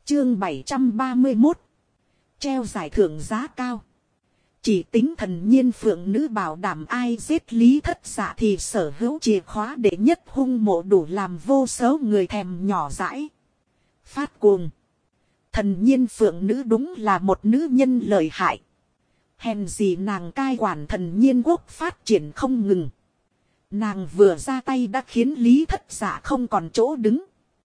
Chương 731. Treo giải thưởng giá cao. Chỉ tính thần nhiên phượng nữ bảo đảm ai giết Lý Thất Dạ thì sở hữu chìa khóa đệ nhất hung mộ đủ làm vô số người thèm nhỏ dãi. Phát cuồng. Thần nhiên phượng nữ đúng là một nữ nhân lợi hại. Hèn gì nàng cai quản thần nhiên quốc phát triển không ngừng. Nàng vừa ra tay đã khiến Lý Thất Dạ không còn chỗ đứng.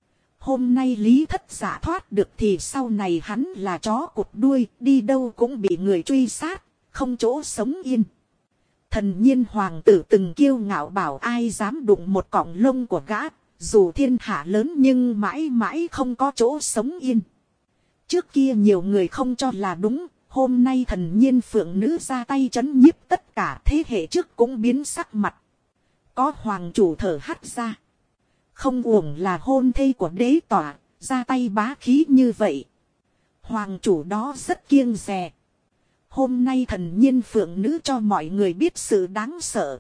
Hôm nay Lý Thất Dạ thoát được thì sau này hắn là chó cụt đuôi, đi đâu cũng bị người truy sát, không chỗ sống yên. Thần nhiên hoàng tử từng kiêu ngạo bảo ai dám đụng một cọng lông của gã, dù thiên hạ lớn nhưng mãi mãi không có chỗ sống yên. Trước kia nhiều người không cho là đúng, hôm nay thần nhiên phượng nữ ra tay trấn nhiếp tất cả thế hệ trước cũng biến sắc mặt. Có hoàng chủ thở hắt ra. Không uổng là hôn thê của đế tỏa, ra tay bá khí như vậy. Hoàng chủ đó rất kiêng dè. Hôm nay thần nhiên phượng nữ cho mọi người biết sự đáng sợ.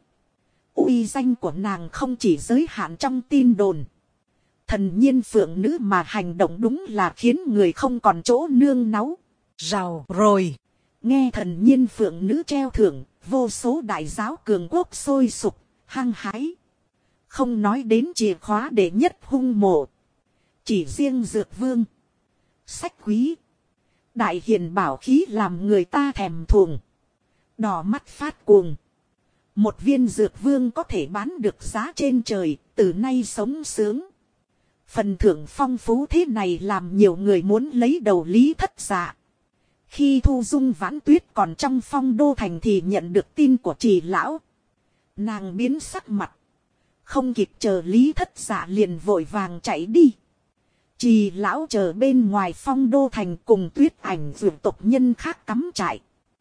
Uy danh của nàng không chỉ giới hạn trong tin đồn. Thần nhiên phượng nữ mà hành động đúng là khiến người không còn chỗ nương náu. Rào rồi. Nghe thần nhiên phượng nữ treo thưởng, vô số đại giáo cường quốc sôi sục, hăng hái. Không nói đến chìa khóa đệ nhất hung mộ. Chỉ riêng dược vương. Sách quý. Đại hiền bảo khí làm người ta thèm thuồng. Đỏ mắt phát cuồng. Một viên dược vương có thể bán được giá trên trời, từ nay sống sướng. Phần thưởng phong phú thế này làm nhiều người muốn lấy đầu Lý Thất Dạ. Khi Thu Dung Vãn Tuyết còn trong Phong Đô Thành thì nhận được tin của Trì lão. Nàng biến sắc mặt. Không kịp chờ Lý Thất Dạ liền vội vàng chạy đi. Trì lão chờ bên ngoài Phong Đô Thành cùng Tuyết Ảnh vượt tộc nhân khác cắm trại.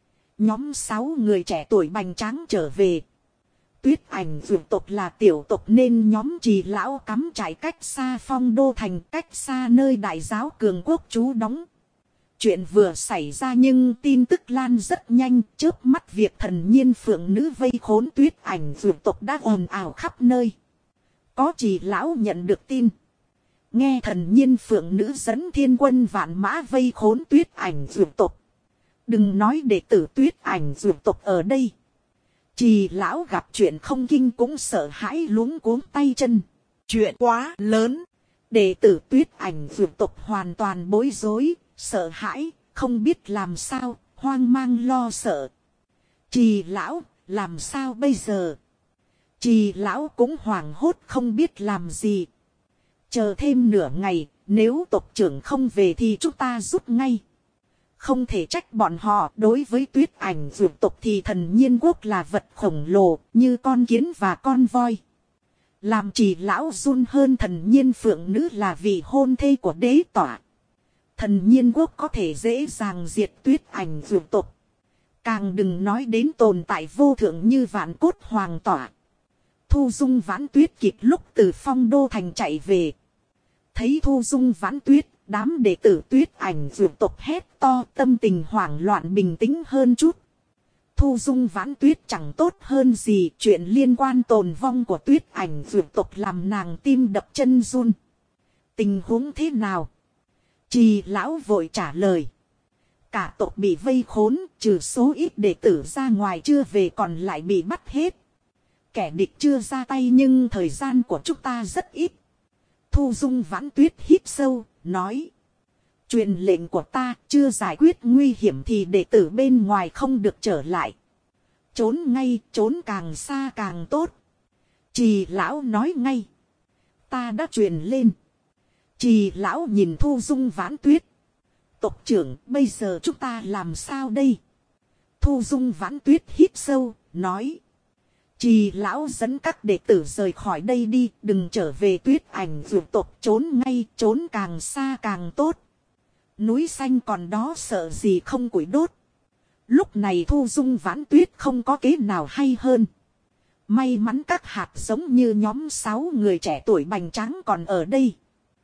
Nhóm 6 người trẻ tuổi bành tráng trở về. Tuyết Ảnh vượt tộc là tiểu tộc nên nhóm Trì lão cắm trại cách xa Phong Đô Thành, cách xa nơi đại giáo cường quốc trú đóng. Chuyện vừa xảy ra nhưng tin tức lan rất nhanh, chớp mắt việc thần nhiên phượng nữ vây khốn Tuyết Ảnh vượt tộc đã ồn ào khắp nơi. Có Trì lão nhận được tin. Nghe thần nhiên phượng nữ dẫn thiên quân vạn mã vây khốn Tuyết Ảnh vượt tộc. Đừng nói đệ tử Tuyết Ảnh vượt tộc ở đây. Trì lão gặp chuyện không kinh cũng sợ hãi luống cuống tay chân. Chuyện quá lớn. Đệ tử Tuyết Ảnh vượt tộc hoàn toàn bối rối, sợ hãi, không biết làm sao, hoang mang lo sợ. Trì lão, làm sao bây giờ? Trì lão cũng hoảng hốt không biết làm gì. Chờ thêm nửa ngày, nếu tộc trưởng không về thì chúng ta rút ngay. Không thể trách bọn họ, đối với Tuyết Ảnh vượt tộc thì thần nhiên quốc là vật khổng lồ, như con kiến và con voi. Làm Trì lão run hơn thần nhiên phượng nữ là vì hôn thê của đế tỏa. Thần nhiên quốc có thể dễ dàng diệt Tuyết Ảnh vượt tộc. Càng đừng nói đến tồn tại vô thượng như Vạn Cốt Hoàng tỏa. Thu Dung Vãn Tuyết kịp lúc từ Phong Đô Thành chạy về. Thấy Thu Dung Vãn Tuyết, đám đệ tử Tuyết Ảnh vượt tộc hét to, tâm tình hoảng loạn bình tĩnh hơn chút. Thu Dung Vãn Tuyết chẳng tốt hơn gì, chuyện liên quan tồn vong của Tuyết Ảnh vượt tộc làm nàng tim đập chân run. Tình huống thế nào? Trì lão vội trả lời. Cả tộc bị vây khốn, trừ số ít đệ tử ra ngoài chưa về còn lại bị bắt hết. Kẻ địch chưa ra tay nhưng thời gian của chúng ta rất ít. Thu Dung Vãn Tuyết hít sâu, nói. Truyền lệnh của ta, chưa giải quyết nguy hiểm thì đệ tử bên ngoài không được trở lại. Trốn ngay, trốn càng xa càng tốt. Trì lão nói ngay. Ta đã truyền lên. Trì lão nhìn Thu Dung Vãn Tuyết. Tộc trưởng, bây giờ chúng ta làm sao đây? Thu Dung Vãn Tuyết hít sâu, nói. Trì lão dẫn các đệ tử rời khỏi đây đi, đừng trở về Tuyết Ảnh vượt tộc, trốn ngay, trốn càng xa càng tốt. Núi xanh còn đó sợ gì không củi đốt. Lúc này Thu Dung Vãn Tuyết không có kế nào hay hơn. May mắn các hạt giống như nhóm 6 người trẻ tuổi bành tráng còn ở đây.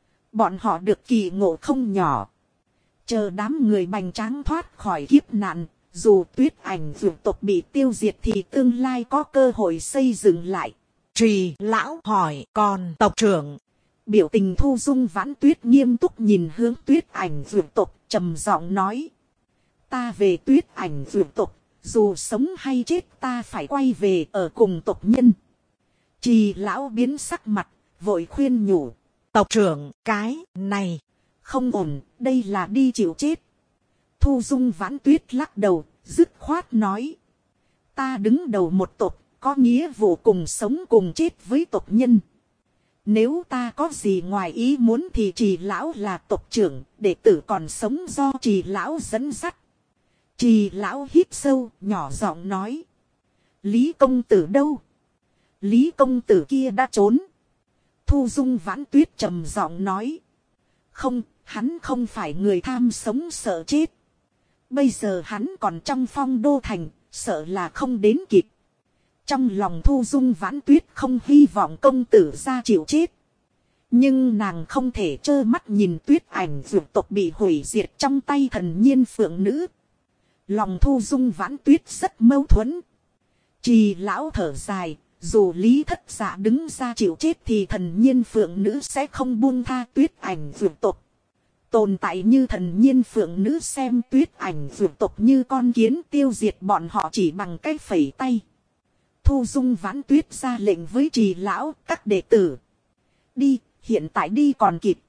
Bọn họ được kỳ ngộ không nhỏ. Chờ đám người bành tráng thoát khỏi kiếp nạn. Dù Tuyết Ảnh vượt tộc bị tiêu diệt thì tương lai có cơ hội xây dựng lại. Trì lão hỏi, còn tộc trưởng? Biểu tình Thu Dung Vãn Tuyết nghiêm túc nhìn hướng Tuyết Ảnh Dược tộc, trầm giọng nói. Ta về Tuyết Ảnh Dược tộc, dù sống hay chết ta phải quay về ở cùng tộc nhân. Trì lão biến sắc mặt, vội khuyên nhủ. Tộc trưởng, cái này không ổn, đây là đi chịu chết. Thu Dung Vãn Tuyết lắc đầu, dứt khoát nói. Ta đứng đầu một tộc, có nghĩa vụ cùng sống cùng chết với tộc nhân. Nếu ta có gì ngoài ý muốn thì Trì lão là tộc trưởng, đệ tử còn sống do Trì lão dẫn dắt. Trì lão hít sâu, nhỏ giọng nói. Lý công tử đâu? Lý công tử kia đã trốn. Thu Dung Vãn Tuyết trầm giọng nói. Không, hắn không phải người tham sống sợ chết. Bây giờ hắn còn trong Phong Đô Thành, sợ là không đến kịp. Trong lòng Thu Dung Vãn Tuyết không hy vọng công tử ra chịu chết. Nhưng nàng không thể trơ mắt nhìn Tuyết Ảnh Dược tộc bị hủy diệt trong tay thần nhiên phượng nữ. Lòng Thu Dung Vãn Tuyết rất mâu thuẫn. Trì lão thở dài, dù Lý Thất Dạ đứng ra chịu chết thì thần nhiên phượng nữ sẽ không buông tha Tuyết Ảnh Dược tộc. Tồn tại như thần nhiên phượng nữ xem Tuyết Ảnh Dược tộc như con kiến, tiêu diệt bọn họ chỉ bằng cái phẩy tay. Thu Dung Vãn Tuyết ra lệnh với Trì lão, các đệ tử. Đi, hiện tại đi còn kịp.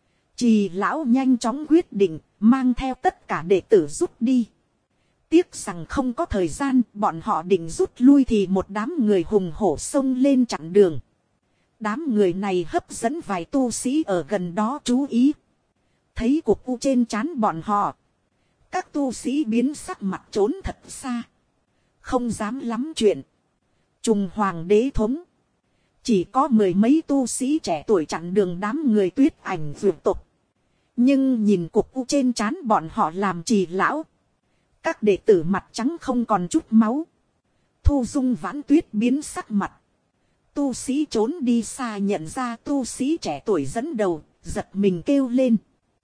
Trì lão nhanh chóng quyết định, mang theo tất cả đệ tử rút đi. Tiếc rằng không có thời gian, bọn họ định rút lui thì một đám người hùng hổ xông lên chặn đường. Đám người này hấp dẫn vài tu sĩ ở gần đó chú ý. Thấy cục u trên trán bọn họ. Các tu sĩ biến sắc mặt trốn thật xa. Không dám lắm chuyện. Trùng Hoàng đế thống. Chỉ có mười mấy tu sĩ trẻ tuổi chặn đường đám người Tuyết Ảnh Dược tộc. Nhưng nhìn cục u trên trán bọn họ làm Trì lão. Các đệ tử mặt trắng không còn chút máu. Thu Dung Vãn Tuyết biến sắc mặt. Tu sĩ trốn đi xa nhận ra tu sĩ trẻ tuổi dẫn đầu, giật mình kêu lên.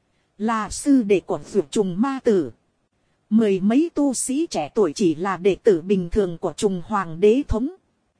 Là sư đệ của Dược Trùng Ma Tử. Mười mấy tu sĩ trẻ tuổi chỉ là đệ tử bình thường của Trùng Hoàng đế thống.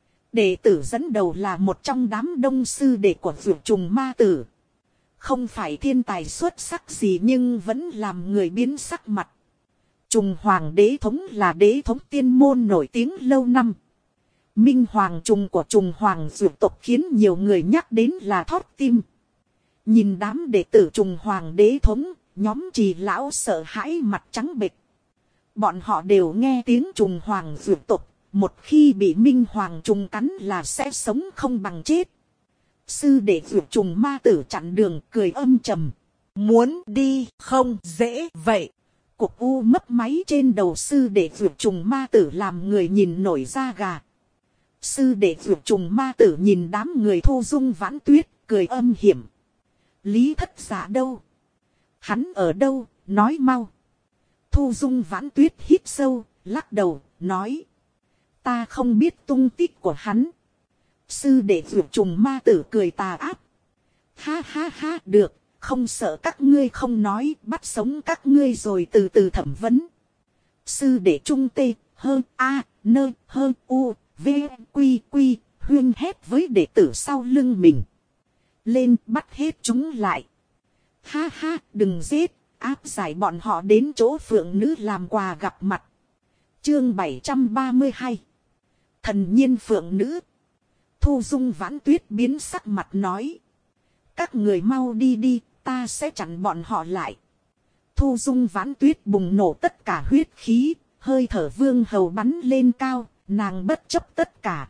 Đệ tử dẫn đầu là một trong đám đông sư đệ của Dược Trùng Ma Tử. Không phải thiên tài xuất sắc gì nhưng vẫn làm người biến sắc mặt. Trùng Hoàng đế thống là đế thống tiên môn nổi tiếng lâu năm. Minh Hoàng trùng của Trùng Hoàng Dược tộc khiến nhiều người nhắc đến là thót tim. Nhìn đám đệ tử Trùng Hoàng đế thống, nhóm Trì lão sợ hãi mặt trắng bệch. Bọn họ đều nghe tiếng Trùng Hoàng Dược tộc, một khi bị Minh Hoàng trùng cắn là sẽ sống không bằng chết. Sư đệ Dược Trùng Ma Tử chặn đường cười âm trầm. muốn đi không dễ vậy. Cục u mấp máy trên đầu sư đệ Dược Trùng Ma Tử làm người nhìn nổi da gà. Sư đệ Dược Trùng Ma Tử nhìn đám người Thu Dung Vãn Tuyết, cười âm hiểm. Lý Thất Dạ đâu? Hắn ở đâu? Nói mau. Thu Dung Vãn Tuyết hít sâu, lắc đầu, nói. Ta không biết tung tích của hắn. Sư đệ Dược Trùng Ma Tử cười tà ác. Ha ha ha, được. Không sợ các ngươi không nói, bắt sống các ngươi rồi từ từ thẩm vấn. Sư đệ trung tê, hơ, a, nơ, hơ, u, v, quy, quy, huyên hét với đệ tử sau lưng mình. Lên bắt hết chúng lại. Ha ha, đừng giết, áp giải bọn họ đến chỗ phượng nữ làm quà gặp mặt. Chương 732. Thần nhiên phượng nữ. Thu Dung Vãn Tuyết biến sắc mặt nói. Các người mau đi đi. Ta sẽ chặn bọn họ lại. Thu Dung Vãn Tuyết bùng nổ tất cả huyết khí, hơi thở vương hầu bắn lên cao, nàng bất chấp tất cả.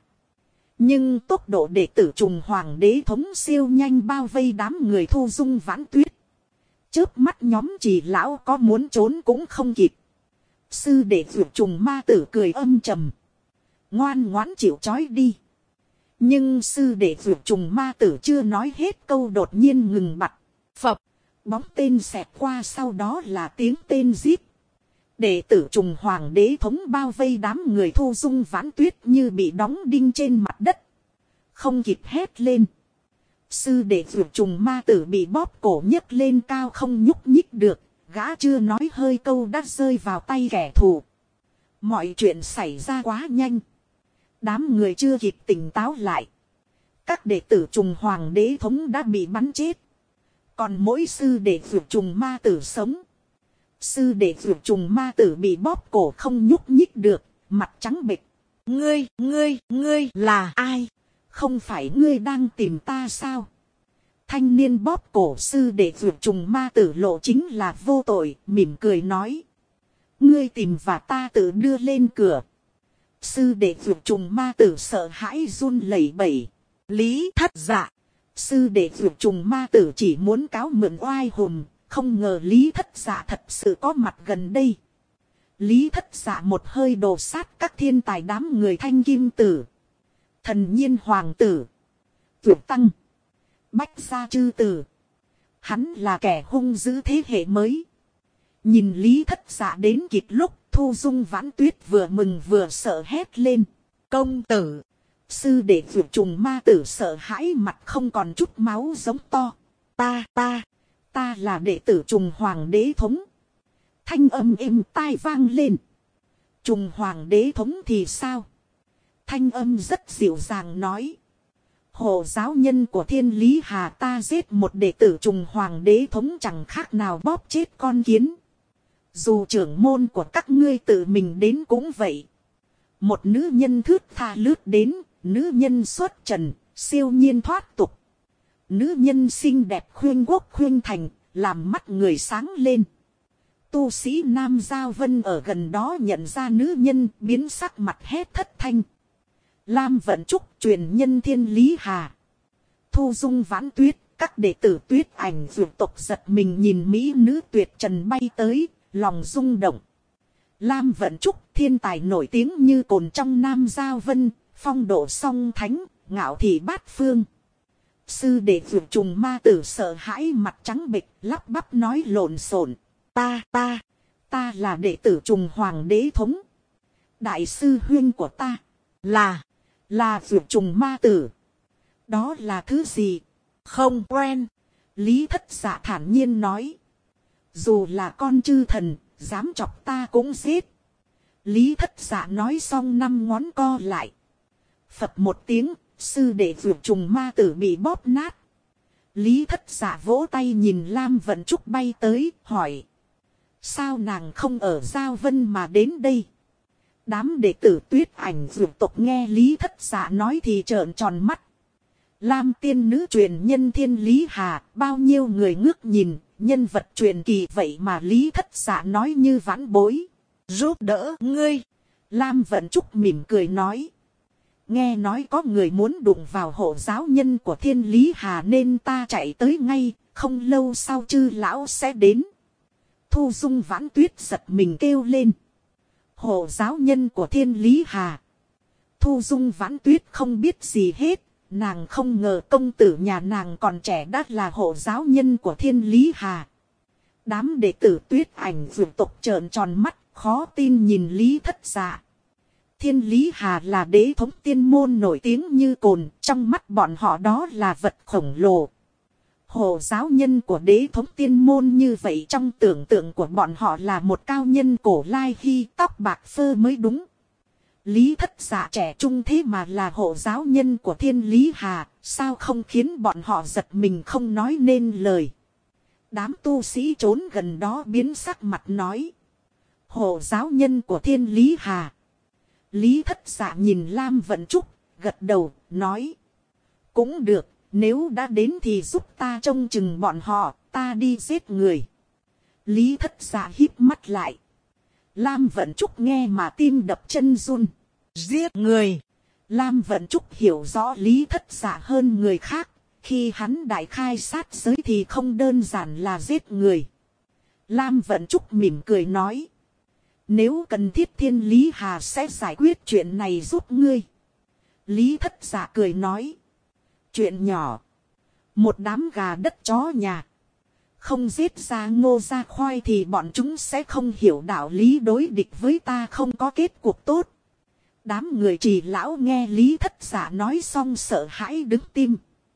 Nhưng tốc độ đệ tử Trùng Hoàng đế thống siêu nhanh bao vây đám người Thu Dung Vãn Tuyết. Chớp mắt nhóm Trì lão có muốn trốn cũng không kịp. Sư đệ Dược Trùng Ma Tử cười âm trầm. Ngoan ngoãn chịu trói đi. Nhưng sư đệ Dược Trùng Ma Tử chưa nói hết câu đột nhiên ngừng bặt. Phập, bóng tên xẹt qua sau đó là tiếng tên giết. Đệ tử Trùng Hoàng đế thống bao vây đám người Thu Dung Vãn Tuyết như bị đóng đinh trên mặt đất. Không kịp hét lên. Sư đệ Dược Trùng Ma Tử bị bóp cổ nhấc lên cao không nhúc nhích được. Gã chưa nói hơi câu đã rơi vào tay kẻ thù. Mọi chuyện xảy ra quá nhanh. Đám người chưa kịp tỉnh táo lại. Các đệ tử trùng hoàng đế thống đã bị bắn chết. Còn mỗi sư đệ vượt trùng ma tử sống. Sư đệ vượt trùng ma tử bị bóp cổ không nhúc nhích được, mặt trắng bệch. Ngươi là ai? Không phải ngươi đang tìm ta sao? Thanh niên bóp cổ sư đệ vượt trùng ma tử lộ chính là vô tội, mỉm cười nói. Ngươi tìm và ta tự đưa lên cửa. Sư đệ vượt trùng ma tử sợ hãi run lẩy bẩy. Lý Thất Dạ. Sư đệ vượt trùng ma tử chỉ muốn cáo mượn oai hùng, không ngờ Lý Thất Dạ thật sự có mặt gần đây. Lý Thất Dạ một hơi đổ sát các thiên tài đám người Thanh Kim Tử, Thần Nhiên Hoàng Tử, Vượt Tăng, Bách Gia Chư Tử. Hắn là kẻ hung dữ thế hệ mới. Nhìn Lý Thất Dạ đến kịp lúc, Thu Dung Vãn Tuyết vừa mừng vừa sợ hét lên. Công tử. Sư đệ vượt trùng ma tử sợ hãi mặt không còn chút máu giống to. Ta là đệ tử trùng hoàng đế thống. Thanh âm êm tai vang lên. Trùng hoàng đế thống thì sao? Thanh âm rất dịu dàng nói. Hộ giáo nhân của Thiên Lý Hà ta giết một đệ tử trùng hoàng đế thống chẳng khác nào bóp chết con kiến. Dù trưởng môn của các ngươi tự mình đến cũng vậy. Một nữ nhân thướt tha lướt đến, nữ nhân xuất trần, siêu nhiên thoát tục. Nữ nhân xinh đẹp khuyên quốc khuyên thành, làm mắt người sáng lên. Tu sĩ Nam Giao Vân ở gần đó nhận ra nữ nhân, biến sắc mặt hét thất thanh. Lam Vận Trúc truyền nhân Thiên Lý Hà. Thu Dung Vãn Tuyết, các đệ tử Tuyết Ảnh vượt tộc giật mình nhìn mỹ nữ tuyệt trần bay tới, lòng rung động. Lam Vận Trúc thiên tài nổi tiếng như cồn trong Nam Giao Vân, phong độ song thánh, ngạo thị bát phương. Sư đệ vượt trùng ma tử sợ hãi mặt trắng bệch, lắp bắp nói lộn xộn. Ta là đệ tử trùng hoàng đế thống. Đại sư huynh của ta là vượt trùng ma tử. Đó là thứ gì? Không quen. Lý Thất Dạ thản nhiên nói. Dù là con chư thần, dám chọc ta cũng giết. Lý Thất Dạ nói xong năm ngón co lại. Phập một tiếng, sư đệ vượt trùng ma tử bị bóp nát. Lý Thất Dạ vỗ tay nhìn Lam Vận Trúc bay tới, hỏi. Sao nàng không ở Giao Vân mà đến đây? Đám đệ tử Tuyết Ảnh vượt tộc nghe Lý Thất Dạ nói thì trợn tròn mắt. Lam tiên nữ truyền nhân Thiên Lý Hà, bao nhiêu người ngước nhìn, nhân vật truyền kỳ vậy mà Lý Thất Dạ nói như vãn bối. Giúp đỡ ngươi. Lam Vận Trúc mỉm cười nói. Nghe nói có người muốn đụng vào hộ giáo nhân của Thiên Lý Hà nên ta chạy tới ngay, không lâu sau chư lão sẽ đến. Thu Dung Vãn Tuyết giật mình kêu lên. Hộ giáo nhân của Thiên Lý Hà. Thu Dung Vãn Tuyết không biết gì hết, nàng không ngờ công tử nhà nàng còn trẻ đã là hộ giáo nhân của Thiên Lý Hà. Đám đệ tử Tuyết Ảnh vượt tộc trợn tròn mắt, khó tin nhìn Lý Thất Dạ. Thiên Lý Hà là đế thống tiên môn nổi tiếng như cồn, trong mắt bọn họ đó là vật khổng lồ. Hộ giáo nhân của đế thống tiên môn như vậy trong tưởng tượng của bọn họ là một cao nhân cổ lai hy tóc bạc phơ mới đúng. Lý Thất Dạ trẻ trung thế mà là hộ giáo nhân của Thiên Lý Hà, sao không khiến bọn họ giật mình không nói nên lời. Đám tu sĩ trốn gần đó biến sắc mặt nói. Hộ giáo nhân của Thiên Lý Hà. Lý Thất Dạ nhìn Lam Vận Trúc, gật đầu, nói. Cũng được, nếu đã đến thì giúp ta trông chừng bọn họ, ta đi giết người. Lý Thất Dạ híp mắt lại. Lam Vận Trúc nghe mà tim đập chân run. Giết người. Lam Vận Trúc hiểu rõ Lý Thất Dạ hơn người khác. Khi hắn đại khai sát giới thì không đơn giản là giết người. Lam Vận Trúc mỉm cười nói. Nếu cần thiết Thiên Lý Hà sẽ giải quyết chuyện này giúp ngươi. Lý Thất Dạ cười nói. Chuyện nhỏ. Một đám gà đất chó nhà. Không giết ra Ngô ra Khoai thì bọn chúng sẽ không hiểu đạo lý đối địch với ta không có kết cục tốt. Đám người Trì lão nghe Lý Thất Dạ nói xong sợ hãi đứng tim.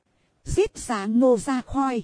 Giết ra Ngô ra Khoai.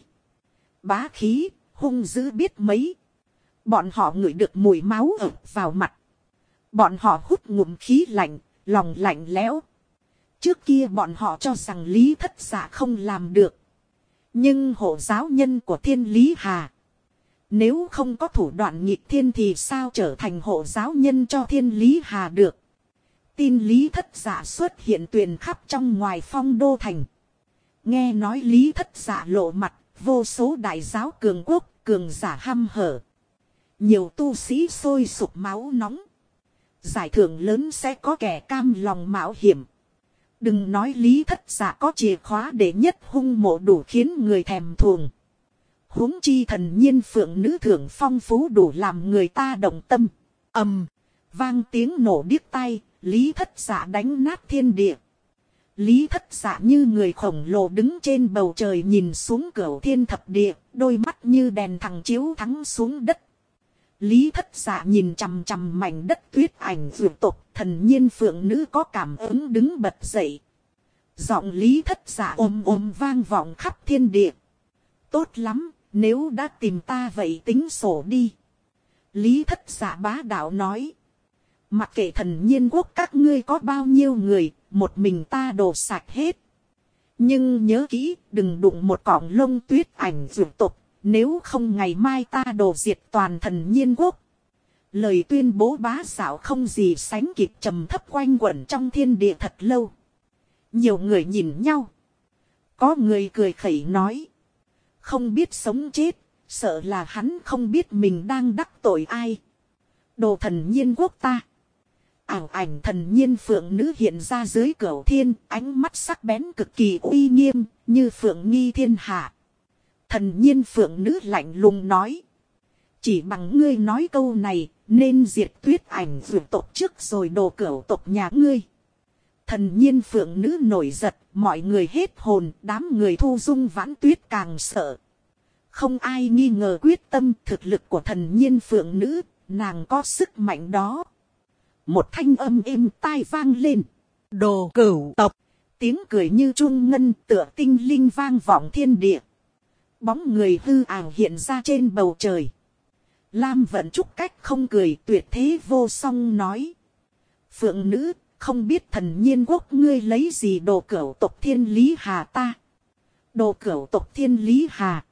Bá khí, hung dữ biết mấy. Bọn họ ngửi được mùi máu ập vào mặt. Bọn họ hút ngụm khí lạnh, lòng lạnh lẽo. Trước kia bọn họ cho rằng Lý Thất Dạ không làm được. Nhưng hộ giáo nhân của Thiên Lý Hà, nếu không có thủ đoạn nghịch thiên thì sao trở thành hộ giáo nhân cho Thiên Lý Hà được. Tin Lý Thất Dạ xuất hiện truyền khắp trong ngoài Phong Đô Thành. Nghe nói Lý Thất Dạ lộ mặt, vô số đại giáo cường quốc, cường giả hăm hở. Nhiều tu sĩ sôi sục máu nóng. Giải thưởng lớn sẽ có kẻ cam lòng mạo hiểm. Đừng nói Lý Thất Dạ có chìa khóa để nhất hung mộ đủ khiến người thèm thuồng. Huống chi thần nhiên phượng nữ thưởng phong phú đủ làm người ta động tâm. Vang tiếng nổ điếc tai, Lý Thất Dạ đánh nát thiên địa. Lý Thất Dạ như người khổng lồ đứng trên bầu trời nhìn xuống cửu thiên thập địa, đôi mắt như đèn thẳng chiếu thắng xuống đất. Lý Thất Dạ nhìn chằm chằm mảnh đất tuyết ảnh vượt tộc, thần nhiên phượng nữ có cảm ứng đứng bật dậy. Giọng Lý Thất Dạ ôm ôm vang vọng khắp thiên địa. Tốt lắm, nếu đã tìm ta vậy tính sổ đi. Lý Thất Dạ bá đạo nói. Mặc kệ thần nhiên quốc các ngươi có bao nhiêu người, một mình ta đổ sạch hết. Nhưng nhớ kỹ, đừng đụng một cọng lông tuyết ảnh vượt tộc. Nếu không ngày mai ta đổ diệt toàn thần nhiên quốc. Lời tuyên bố bá đạo không gì sánh kịp trầm thấp quanh quẩn trong thiên địa thật lâu. Nhiều người nhìn nhau. Có người cười khẩy nói. Không biết sống chết, sợ là hắn không biết mình đang đắc tội ai. Đồ thần nhiên quốc ta. Ảo ảnh thần nhiên phượng nữ hiện ra dưới cửu thiên, ánh mắt sắc bén cực kỳ uy nghiêm, như phượng nghi thiên hạ. Thần nhiên phượng nữ lạnh lùng nói. Chỉ bằng ngươi nói câu này, nên diệt tuyết ảnh vượt tộc trước rồi đồ cửu tộc nhà ngươi. Thần nhiên phượng nữ nổi giật, mọi người hết hồn, đám người thu dung vãn tuyết càng sợ. Không ai nghi ngờ quyết tâm thực lực của thần nhiên phượng nữ, nàng có sức mạnh đó. Một thanh âm êm tai vang lên. Đồ cửu tộc, tiếng cười như chuông ngân tựa tinh linh vang vọng thiên địa. Bóng người hư ảo hiện ra trên bầu trời. Lam Vận Trúc cách không cười tuyệt thế vô song nói. Phượng nữ, không biết thần nhiên quốc ngươi lấy gì đồ cửu tộc Thiên Lý Hà ta. Đồ cửu tộc Thiên Lý Hà.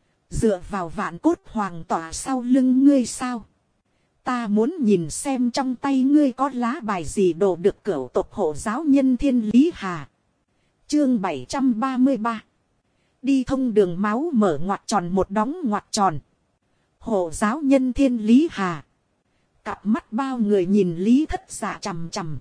Dựa vào vạn cốt hoàng tỏa sau lưng ngươi sao. Ta muốn nhìn xem trong tay ngươi có lá bài gì đồ được cửu tộc hộ giáo nhân Thiên Lý Hà. Chương 733. Đi thông đường máu mở ngoặt tròn một đóng ngoặt tròn. Hộ giáo nhân Thiên Lý Hà. Cặp mắt bao người nhìn Lý Thất Dạ chằm chằm.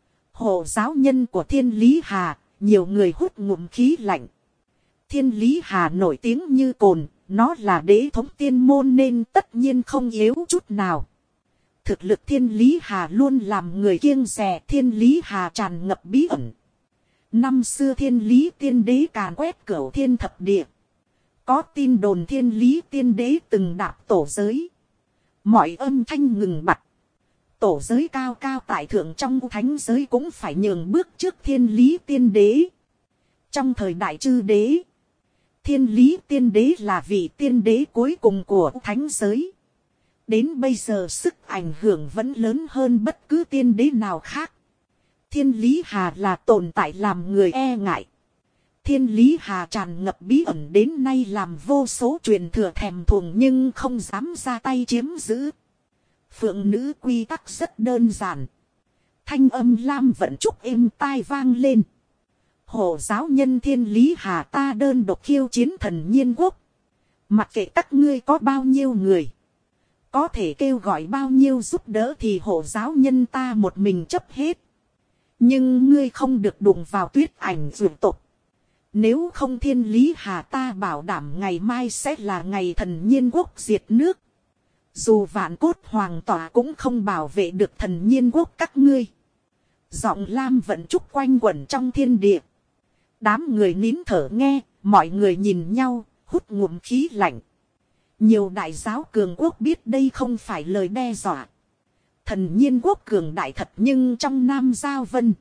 Hộ giáo nhân của Thiên Lý Hà, nhiều người hút ngụm khí lạnh. Thiên Lý Hà nổi tiếng như cồn, nó là đế thống tiên môn nên tất nhiên không yếu chút nào. Thực lực Thiên Lý Hà luôn làm người kiêng dè. Thiên Lý Hà tràn ngập bí ẩn. Năm xưa Thiên Lý tiên đế càn quét cửu thiên thập địa. Có tin đồn Thiên Lý tiên đế từng đạp tổ giới. Mọi âm thanh ngừng bặt. Tổ giới cao cao tại thượng trong thánh giới cũng phải nhường bước trước Thiên Lý tiên đế. Trong thời đại chư đế, Thiên Lý tiên đế là vị tiên đế cuối cùng của thánh giới. Đến bây giờ sức ảnh hưởng vẫn lớn hơn bất cứ tiên đế nào khác. Thiên Lý Hà là tồn tại làm người e ngại. Thiên Lý Hà tràn ngập bí ẩn đến nay làm vô số truyền thừa thèm thuồng nhưng không dám ra tay chiếm giữ. Phượng nữ quy tắc rất đơn giản. Thanh âm Lam Vận Trúc êm tai vang lên. Hộ giáo nhân Thiên Lý Hà ta đơn độc khiêu chiến thần nhiên quốc. Mặc kệ các ngươi có bao nhiêu người, có thể kêu gọi bao nhiêu giúp đỡ thì hộ giáo nhân ta một mình chấp hết. Nhưng ngươi không được đụng vào tuyết ảnh vượt tộc. Nếu không Thiên Lý Hà ta bảo đảm ngày mai sẽ là ngày thần nhiên quốc diệt nước. Dù vạn cốt hoàng tỏa cũng không bảo vệ được thần nhiên quốc các ngươi. Giọng Lam Vận Trúc quanh quẩn trong thiên địa. Đám người nín thở nghe, mọi người nhìn nhau, hút ngụm khí lạnh. Nhiều đại giáo cường quốc biết đây không phải lời đe dọa. Thần nhiên quốc cường đại thật nhưng trong Nam Giao Vân,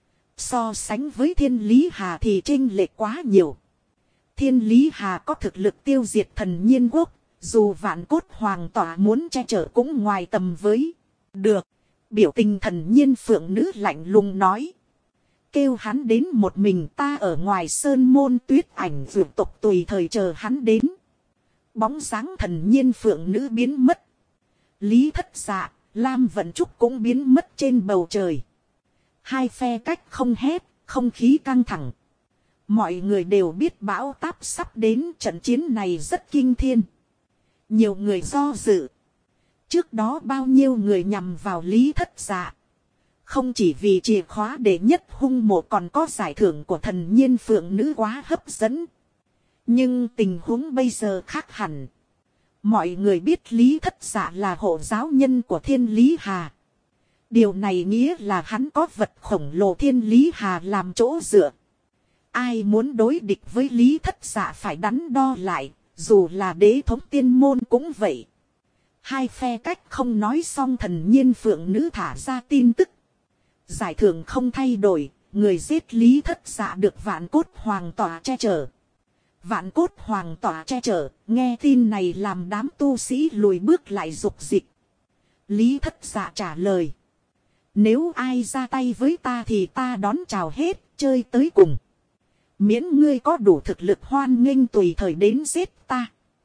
so sánh với Thiên Lý Hà thì chênh lệch quá nhiều. Thiên Lý Hà có thực lực tiêu diệt thần nhiên quốc, dù vạn cốt hoàng tỏa muốn che chở cũng ngoài tầm với. Được, biểu tình thần nhiên phượng nữ lạnh lùng nói. Kêu hắn đến một mình, ta ở ngoài sơn môn Tuyết Ảnh vượt tộc tùy thời chờ hắn đến. Bóng dáng thần nhiên phượng nữ biến mất. Lý Thất Dạ, Lam Vận Trúc cũng biến mất trên bầu trời. Hai phe cách không hét, không khí căng thẳng. Mọi người đều biết bão táp sắp đến, trận chiến này rất kinh thiên. Nhiều người do dự. Trước đó bao nhiêu người nhằm vào Lý Thất Dạ. Không chỉ vì chìa khóa đệ nhất hung mộ, còn có giải thưởng của thần nhiên phượng nữ quá hấp dẫn. Nhưng tình huống bây giờ khác hẳn. Mọi người biết Lý Thất Dạ là hộ giáo nhân của Thiên Lý Hà. Điều này nghĩa là hắn có vật khổng lồ Thiên Lý Hà làm chỗ dựa. Ai muốn đối địch với Lý Thất Dạ phải đắn đo lại, dù là đế thống tiên môn cũng vậy. Hai phe cách không nói xong, thần nhiên phượng nữ thả ra tin tức. Giải thưởng không thay đổi, người giết Lý Thất Dạ được Vạn Cốt Hoàng tọa che chở. Vạn Cốt Hoàng tọa che chở, nghe tin này làm đám tu sĩ lùi bước lại dục dịch. Lý Thất Dạ trả lời. Nếu ai ra tay với ta thì ta đón chào hết, chơi tới cùng. Miễn ngươi có đủ thực lực hoan nghênh tùy thời đến giết ta.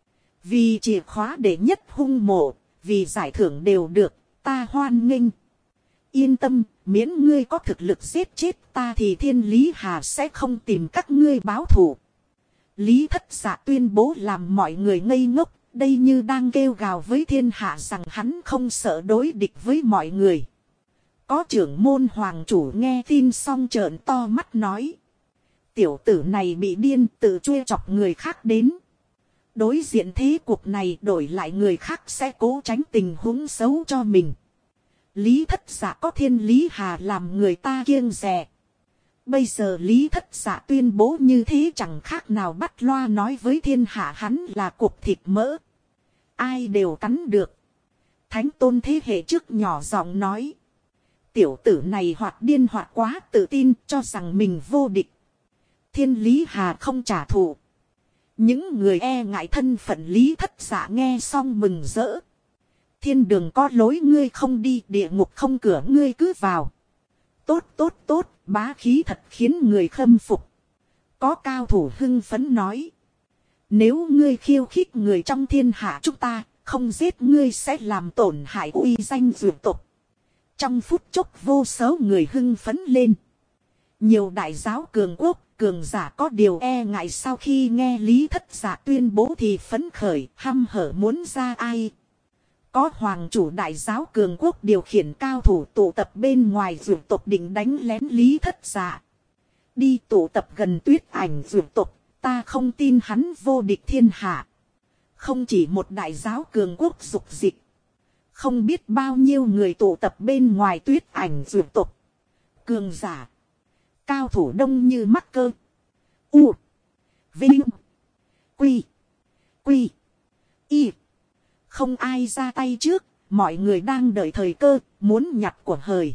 Vì chìa khóa đệ nhất hung mộ, vì giải thưởng đều được, ta hoan nghênh. Yên tâm, miễn ngươi có thực lực giết chết ta thì Thiên Lý Hà sẽ không tìm các ngươi báo thù. Lý Thất Dạ tuyên bố làm mọi người ngây ngốc, đây như đang kêu gào với thiên hạ rằng hắn không sợ đối địch với mọi người. Có trưởng môn hoàng chủ nghe tin xong trợn to mắt nói. Tiểu tử này bị điên, tự truê chọc người khác đến. Đối diện thế cuộc này, đổi lại người khác sẽ cố tránh tình huống xấu cho mình. Lý Thất Dạ có Thiên Lý Hà làm người ta kiêng dè. Bây giờ Lý Thất Dạ tuyên bố như thế chẳng khác nào bắt loa nói với thiên hạ hắn là cục thịt mỡ. Ai đều cắn được. Thánh tôn thế hệ trước nhỏ giọng nói. Tiểu tử này hoặc điên hoặc quá tự tin, cho rằng mình vô địch. Thiên Lý Hà không trả thù. Những người e ngại thân phận Lý Thất Dạ nghe xong mừng rỡ. Thiên đường có lối ngươi không đi, địa ngục không cửa ngươi cứ vào. Tốt tốt tốt, bá khí thật khiến người khâm phục. Có cao thủ hưng phấn nói. Nếu ngươi khiêu khích người trong thiên hạ chúng ta, không giết ngươi sẽ làm tổn hại uy danh dược tộc. Trong phút chốc vô số người hưng phấn lên. Nhiều đại giáo cường quốc, cường giả có điều e ngại sau khi nghe Lý Thất Dạ tuyên bố thì phấn khởi, hăm hở muốn ra ai. Có hoàng chủ đại giáo cường quốc điều khiển cao thủ tụ tập bên ngoài dược tộc định đánh lén Lý Thất Dạ. Đi tụ tập gần Tuyết Ảnh dược tộc, ta không tin hắn vô địch thiên hạ. Không chỉ một đại giáo cường quốc dục dịch. Không biết bao nhiêu người tụ tập bên ngoài Tuyết Ảnh dược tộc. Cường giả. Cao thủ đông như mắc cơ. U. Vinh. Quy. Quy. Y. Không ai ra tay trước, mọi người đang đợi thời cơ, muốn nhặt của hời.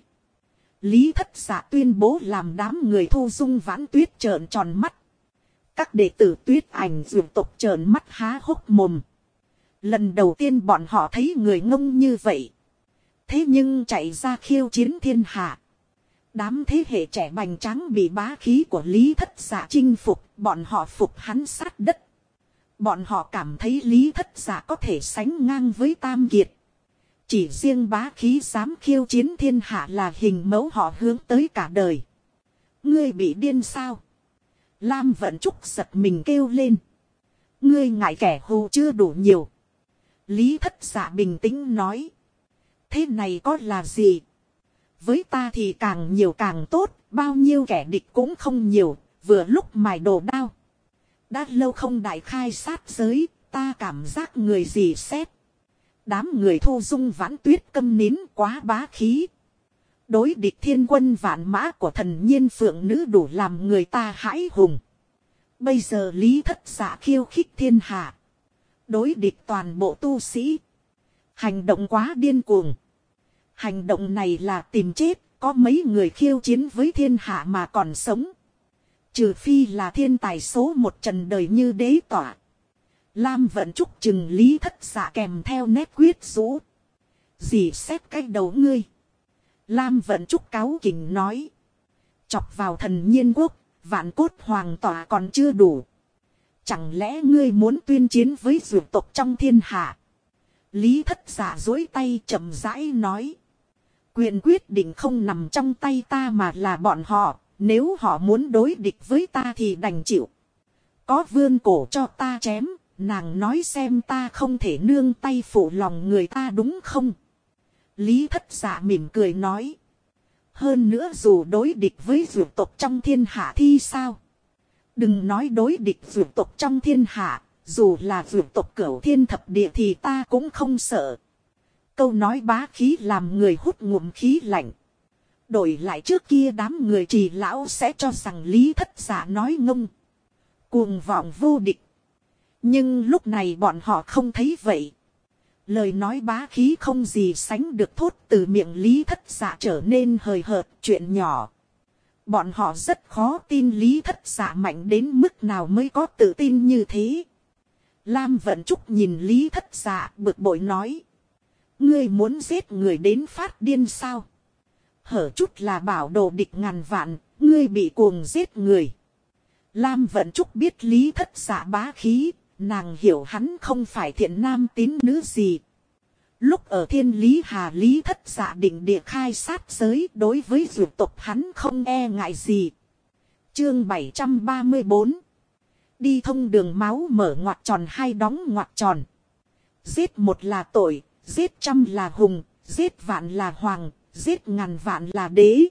Lý Thất Dạ tuyên bố làm đám người Thu Dung Vãn Tuyết trợn tròn mắt. Các đệ tử Tuyết Ảnh dược tộc trợn mắt há hốc mồm. Lần đầu tiên bọn họ thấy người ngông như vậy. Thế nhưng chạy ra khiêu chiến thiên hạ. Đám thế hệ trẻ bành tráng bị bá khí của Lý Thất Dạ chinh phục, bọn họ phục hắn sát đất. Bọn họ cảm thấy Lý Thất Dạ có thể sánh ngang với Tam Kiệt. Chỉ riêng bá khí dám khiêu chiến thiên hạ là hình mẫu họ hướng tới cả đời. Ngươi bị điên sao? Lam Vận Trúc giật mình kêu lên. Ngươi ngại kẻ hù chưa đủ nhiều. Lý Thất Dạ bình tĩnh nói. Thế này có là gì? Với ta thì càng nhiều càng tốt, bao nhiêu kẻ địch cũng không nhiều, vừa lúc mài đồ đao. Đã lâu không đại khai sát giới, ta cảm giác người gì xét. Đám người Thu Dung Vãn Tuyết câm nín quá bá khí. Đối địch thiên quân vạn mã của thần nhiên phượng nữ đủ làm người ta hãi hùng. Bây giờ Lý Thất Dạ khiêu khích thiên hạ. Đối địch toàn bộ tu sĩ. Hành động quá điên cuồng. Hành động này là tìm chết, có mấy người khiêu chiến với thiên hạ mà còn sống. Trừ phi là thiên tài số một trần đời như đế tỏa. Lam Vận Trúc chừng Lý Thất Dạ kèm theo nét quyết rũ. Gì xét cái đầu ngươi. Lam Vận Trúc cáu kỉnh nói. chọc vào thần nhiên quốc, vạn cốt hoàng tỏa còn chưa đủ. Chẳng lẽ ngươi muốn tuyên chiến với dược tộc trong thiên hạ? Lý Thất Dạ duỗi tay chậm rãi nói. Quyền quyết định không nằm trong tay ta mà là bọn họ. Nếu họ muốn đối địch với ta thì đành chịu. Có vươn cổ cho ta chém. Nàng nói xem ta không thể nương tay phụ lòng người ta đúng không? Lý Thất Dạ mỉm cười nói. Hơn nữa dù đối địch với dược tộc trong thiên hạ thì sao? Đừng nói đối địch dược tộc trong thiên hạ. Dù là dược tộc Cửu Thiên Thập Địa thì ta cũng không sợ. Câu nói bá khí làm người hút ngụm khí lạnh. Đổi lại trước kia đám người Trì lão sẽ cho rằng Lý Thất Dạ nói ngông, cuồng vọng vô địch. Nhưng lúc này bọn họ không thấy vậy. Lời nói bá khí không gì sánh được thốt từ miệng Lý Thất Dạ trở nên hời hợt chuyện nhỏ. Bọn họ rất khó tin Lý Thất Dạ mạnh đến mức nào mới có tự tin như thế. Lam Vận Trúc nhìn Lý Thất Dạ bực bội nói. Ngươi muốn giết người đến phát điên sao? Hở chút là bảo đồ địch ngàn vạn, ngươi bị cuồng giết người. Lam Vận Trúc biết Lý Thất Dạ bá khí, nàng hiểu hắn không phải thiện nam tín nữ gì. Lúc ở Thiên Lý Hà, Lý Thất Dạ định địa khai sát giới, đối với dược tộc hắn không e ngại gì. Chương 734. Đi thông đường máu mở ngoặc tròn hay đóng ngoặc tròn. Giết một là tội, giết trăm là hùng, giết vạn là hoàng, giết ngàn vạn là đế.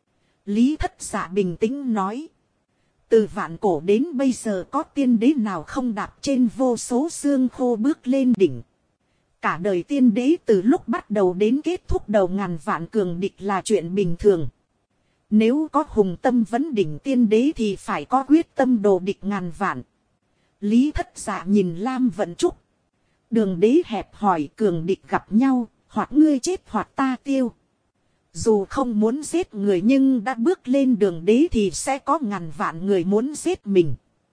Lý Thất Dạ bình tĩnh nói. Từ vạn cổ đến bây giờ có tiên đế nào không đạp trên vô số xương khô bước lên đỉnh. Cả đời tiên đế từ lúc bắt đầu đến kết thúc đầu ngàn vạn cường địch là chuyện bình thường. Nếu có hùng tâm vấn đỉnh tiên đế thì phải có quyết tâm đồ địch ngàn vạn. Lý Thất Dạ nhìn Lam Vận Trúc. Đường đế hẹp hỏi cường địch gặp nhau, hoặc ngươi chết hoặc ta tiêu. Dù không muốn giết người nhưng đã bước lên đường đế thì sẽ có ngàn vạn người muốn giết mình.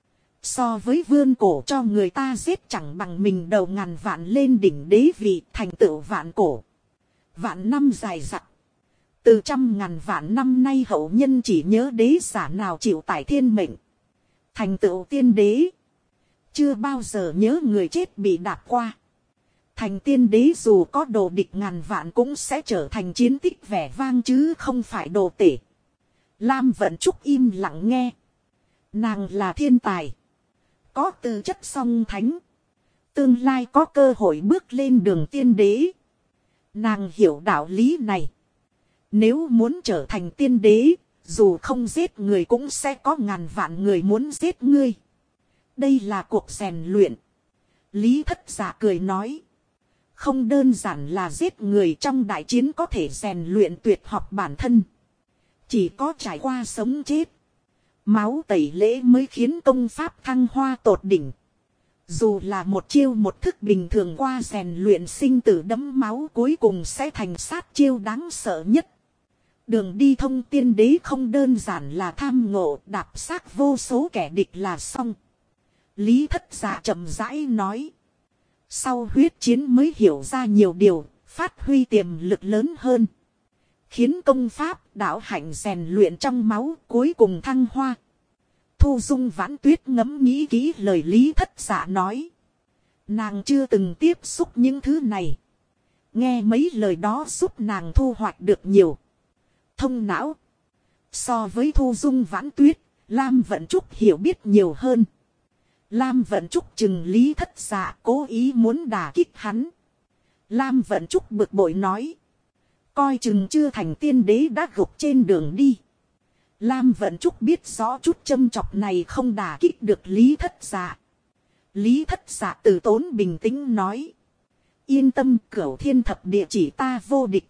So với vươn cổ cho người ta giết chẳng bằng mình đầu ngàn vạn lên đỉnh đế vị thành tựu vạn cổ. Vạn năm dài dặc. Từ trăm ngàn vạn năm nay hậu nhân chỉ nhớ đế giả nào chịu tải thiên mệnh. Thành tựu tiên đế. Chưa bao giờ nhớ người chết bị đạp qua. Thành tiên đế dù có đồ địch ngàn vạn cũng sẽ trở thành chiến tích vẻ vang chứ không phải đồ tể. Lam Vận Trúc im lặng nghe. Nàng là thiên tài. Có tư chất song thánh. Tương lai có cơ hội bước lên đường tiên đế. Nàng hiểu đạo lý này. Nếu muốn trở thành tiên đế, dù không giết người cũng sẽ có ngàn vạn người muốn giết ngươi. Đây là cuộc rèn luyện. Lý Thất Dạ cười nói. Không đơn giản là giết người trong đại chiến có thể rèn luyện tuyệt học bản thân. Chỉ có trải qua sống chết. Máu tẩy lễ mới khiến công pháp thăng hoa tột đỉnh. Dù là một chiêu một thức bình thường qua rèn luyện sinh tử đẫm máu cuối cùng sẽ thành sát chiêu đáng sợ nhất. Đường đi thông tiên đế không đơn giản là tham ngộ đạp xác vô số kẻ địch là xong. Lý Thất Dạ chậm rãi nói. Sau huyết chiến mới hiểu ra nhiều điều, phát huy tiềm lực lớn hơn. Khiến công pháp đạo hạnh rèn luyện trong máu cuối cùng thăng hoa. Thu Dung Vãn Tuyết ngẫm nghĩ kỹ lời Lý Thất Dạ nói. Nàng chưa từng tiếp xúc những thứ này. Nghe mấy lời đó giúp nàng thu hoạch được nhiều. Thông não. So với Thu Dung Vãn Tuyết, Lam Vận Trúc hiểu biết nhiều hơn. Lam Vận Trúc chừng Lý Thất Dạ cố ý muốn đả kích hắn. Lam Vận Trúc bực bội nói. Coi chừng chưa thành tiên đế đã gục trên đường đi. Lam Vận Trúc biết rõ chút châm chọc này không đả kích được Lý Thất Dạ. Lý Thất Dạ từ tốn bình tĩnh nói. Yên tâm, Cửu Thiên Thập Địa chỉ ta vô địch.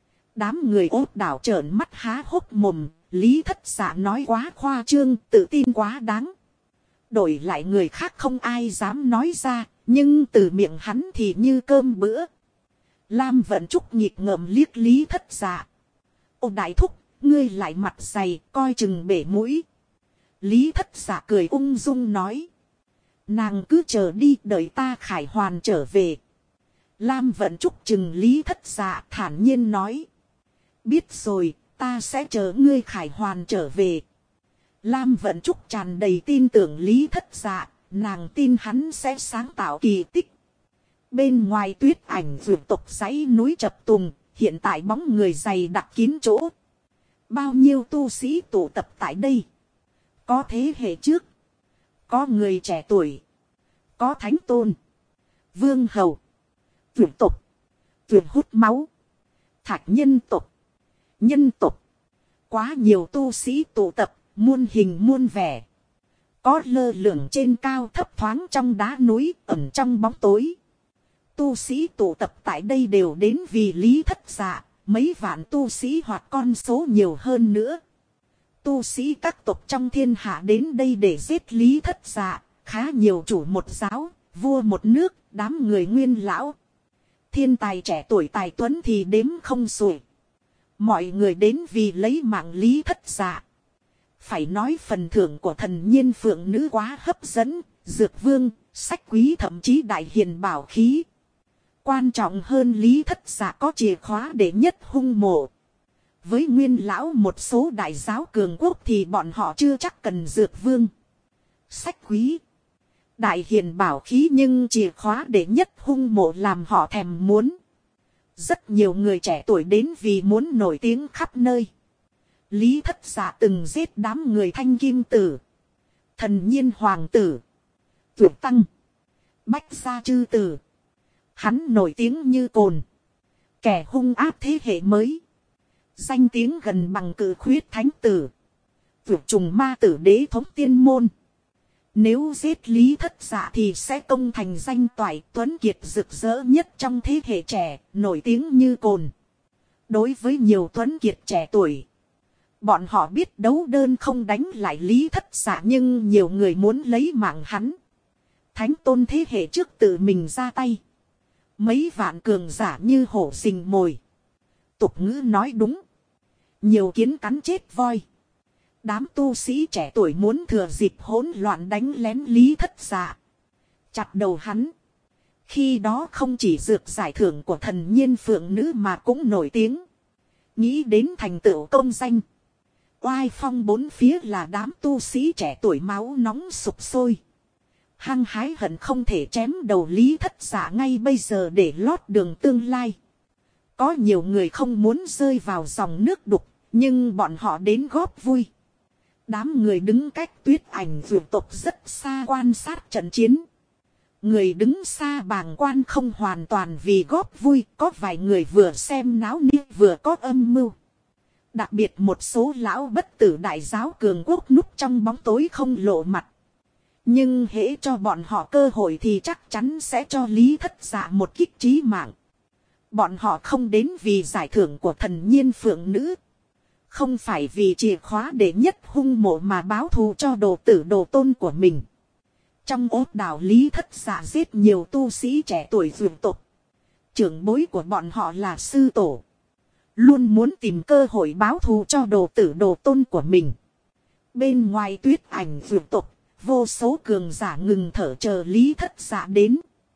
Đám người ốt đảo trợn mắt há hốc mồm. Lý Thất Dạ nói quá khoa trương, tự tin quá đáng. Đổi lại người khác không ai dám nói ra, nhưng từ miệng hắn thì như cơm bữa. Lam Vận Trúc nhịp ngợm liếc Lý Thất Dạ. Ô đại thúc, ngươi lại mặt dày, coi chừng bể mũi. Lý Thất Dạ cười ung dung nói. Nàng cứ chờ đi, đợi ta khải hoàn trở về. Lam Vận Trúc chừng Lý Thất Dạ thản nhiên nói. Biết rồi, Ta sẽ chờ ngươi khải hoàn trở về. Lam Vận Trúc tràn đầy tin tưởng Lý Thất Dạ, nàng tin hắn sẽ sáng tạo kỳ tích. Bên ngoài tuyết ảnh vượt tộc dãy núi chập tùng, hiện tại bóng người dày đặc kín chỗ. Bao nhiêu tu sĩ tụ tập tại đây. Có thế hệ trước, có người trẻ tuổi, có thánh tôn, vương hầu, vượt tộc, vượt hút máu, thạch nhân tộc, nhân tộc. Quá nhiều tu sĩ tụ tập, muôn hình muôn vẻ. Có lơ lửng trên cao thấp thoáng trong đá núi, ẩn trong bóng tối. Tu sĩ tụ tập tại đây đều đến vì Lý Thất Dạ, mấy vạn tu sĩ hoặc con số nhiều hơn nữa. Tu sĩ các tộc trong thiên hạ đến đây để giết Lý Thất Dạ, khá nhiều chủ một giáo, vua một nước, đám người nguyên lão. Thiên tài trẻ tuổi tài tuấn thì đếm không xuể. Mọi người đến vì lấy mạng Lý Thất Dạ. Phải nói phần thưởng của thần nhiên phượng nữ quá hấp dẫn, dược vương, sách quý thậm chí đại hiền bảo khí. Quan trọng hơn Lý Thất Dạ có chìa khóa để nhất hung mộ. Với nguyên lão một số đại giáo cường quốc thì bọn họ chưa chắc cần dược vương, sách quý, đại hiền bảo khí, nhưng chìa khóa để nhất hung mộ làm họ thèm muốn. Rất nhiều người trẻ tuổi đến vì muốn nổi tiếng khắp nơi. Lý Thất Dạ từng giết đám người Thanh Kim Tử, Thần Nhiên Hoàng Tử, Tuyệt Tăng, Bách Gia Chư Tử. Hắn nổi tiếng như cồn, kẻ hung ác thế hệ mới. Danh tiếng gần bằng Cự Khuyết Thánh Tử, Tuyệt Trùng Ma Tử Đế Thống Tiên Môn. Nếu giết Lý Thất Dạ thì sẽ công thành danh toại tuấn kiệt rực rỡ nhất trong thế hệ trẻ, nổi tiếng như cồn. Đối với nhiều tuấn kiệt trẻ tuổi, bọn họ biết đấu đơn không đánh lại Lý Thất Dạ, nhưng nhiều người muốn lấy mạng hắn. Thánh tôn thế hệ trước tự mình ra tay. Mấy vạn cường giả như hổ rình mồi. Tục ngữ nói đúng. Nhiều kiến cắn chết voi. Đám tu sĩ trẻ tuổi muốn thừa dịp hỗn loạn đánh lén Lý Thất Dạ, chặt đầu hắn. Khi đó không chỉ dược giải thưởng của thần nhiên phượng nữ mà cũng nổi tiếng. Nghĩ đến thành tựu công danh, oai phong bốn phía là đám tu sĩ trẻ tuổi máu nóng sục sôi. Hăng hái hận không thể chém đầu Lý Thất Dạ ngay bây giờ để lót đường tương lai. Có nhiều người không muốn rơi vào dòng nước đục, nhưng bọn họ đến góp vui. Đám người đứng cách tuyết ảnh vượt tộc rất xa quan sát trận chiến. Người đứng xa bàng quan không hoàn toàn vì góp vui, có vài người vừa xem náo nhiệt vừa có âm mưu. Đặc biệt một số lão bất tử đại giáo cường quốc núp trong bóng tối không lộ mặt. Nhưng hễ cho bọn họ cơ hội thì chắc chắn sẽ cho Lý Thất Dạ một kích chí mạng. Bọn họ không đến vì giải thưởng của thần nhiên phượng nữ. Không phải vì chìa khóa để nhất hung mộ mà báo thù cho đồ tử đồ tôn của mình. Trong ốt đảo Lý Thất Dạ giết nhiều tu sĩ trẻ tuổi vượt tộc. Trưởng bối của bọn họ là sư tổ. Luôn muốn tìm cơ hội báo thù cho đồ tử đồ tôn của mình. Bên ngoài tuyết ảnh vượt tộc, vô số cường giả ngừng thở chờ Lý Thất Dạ đến.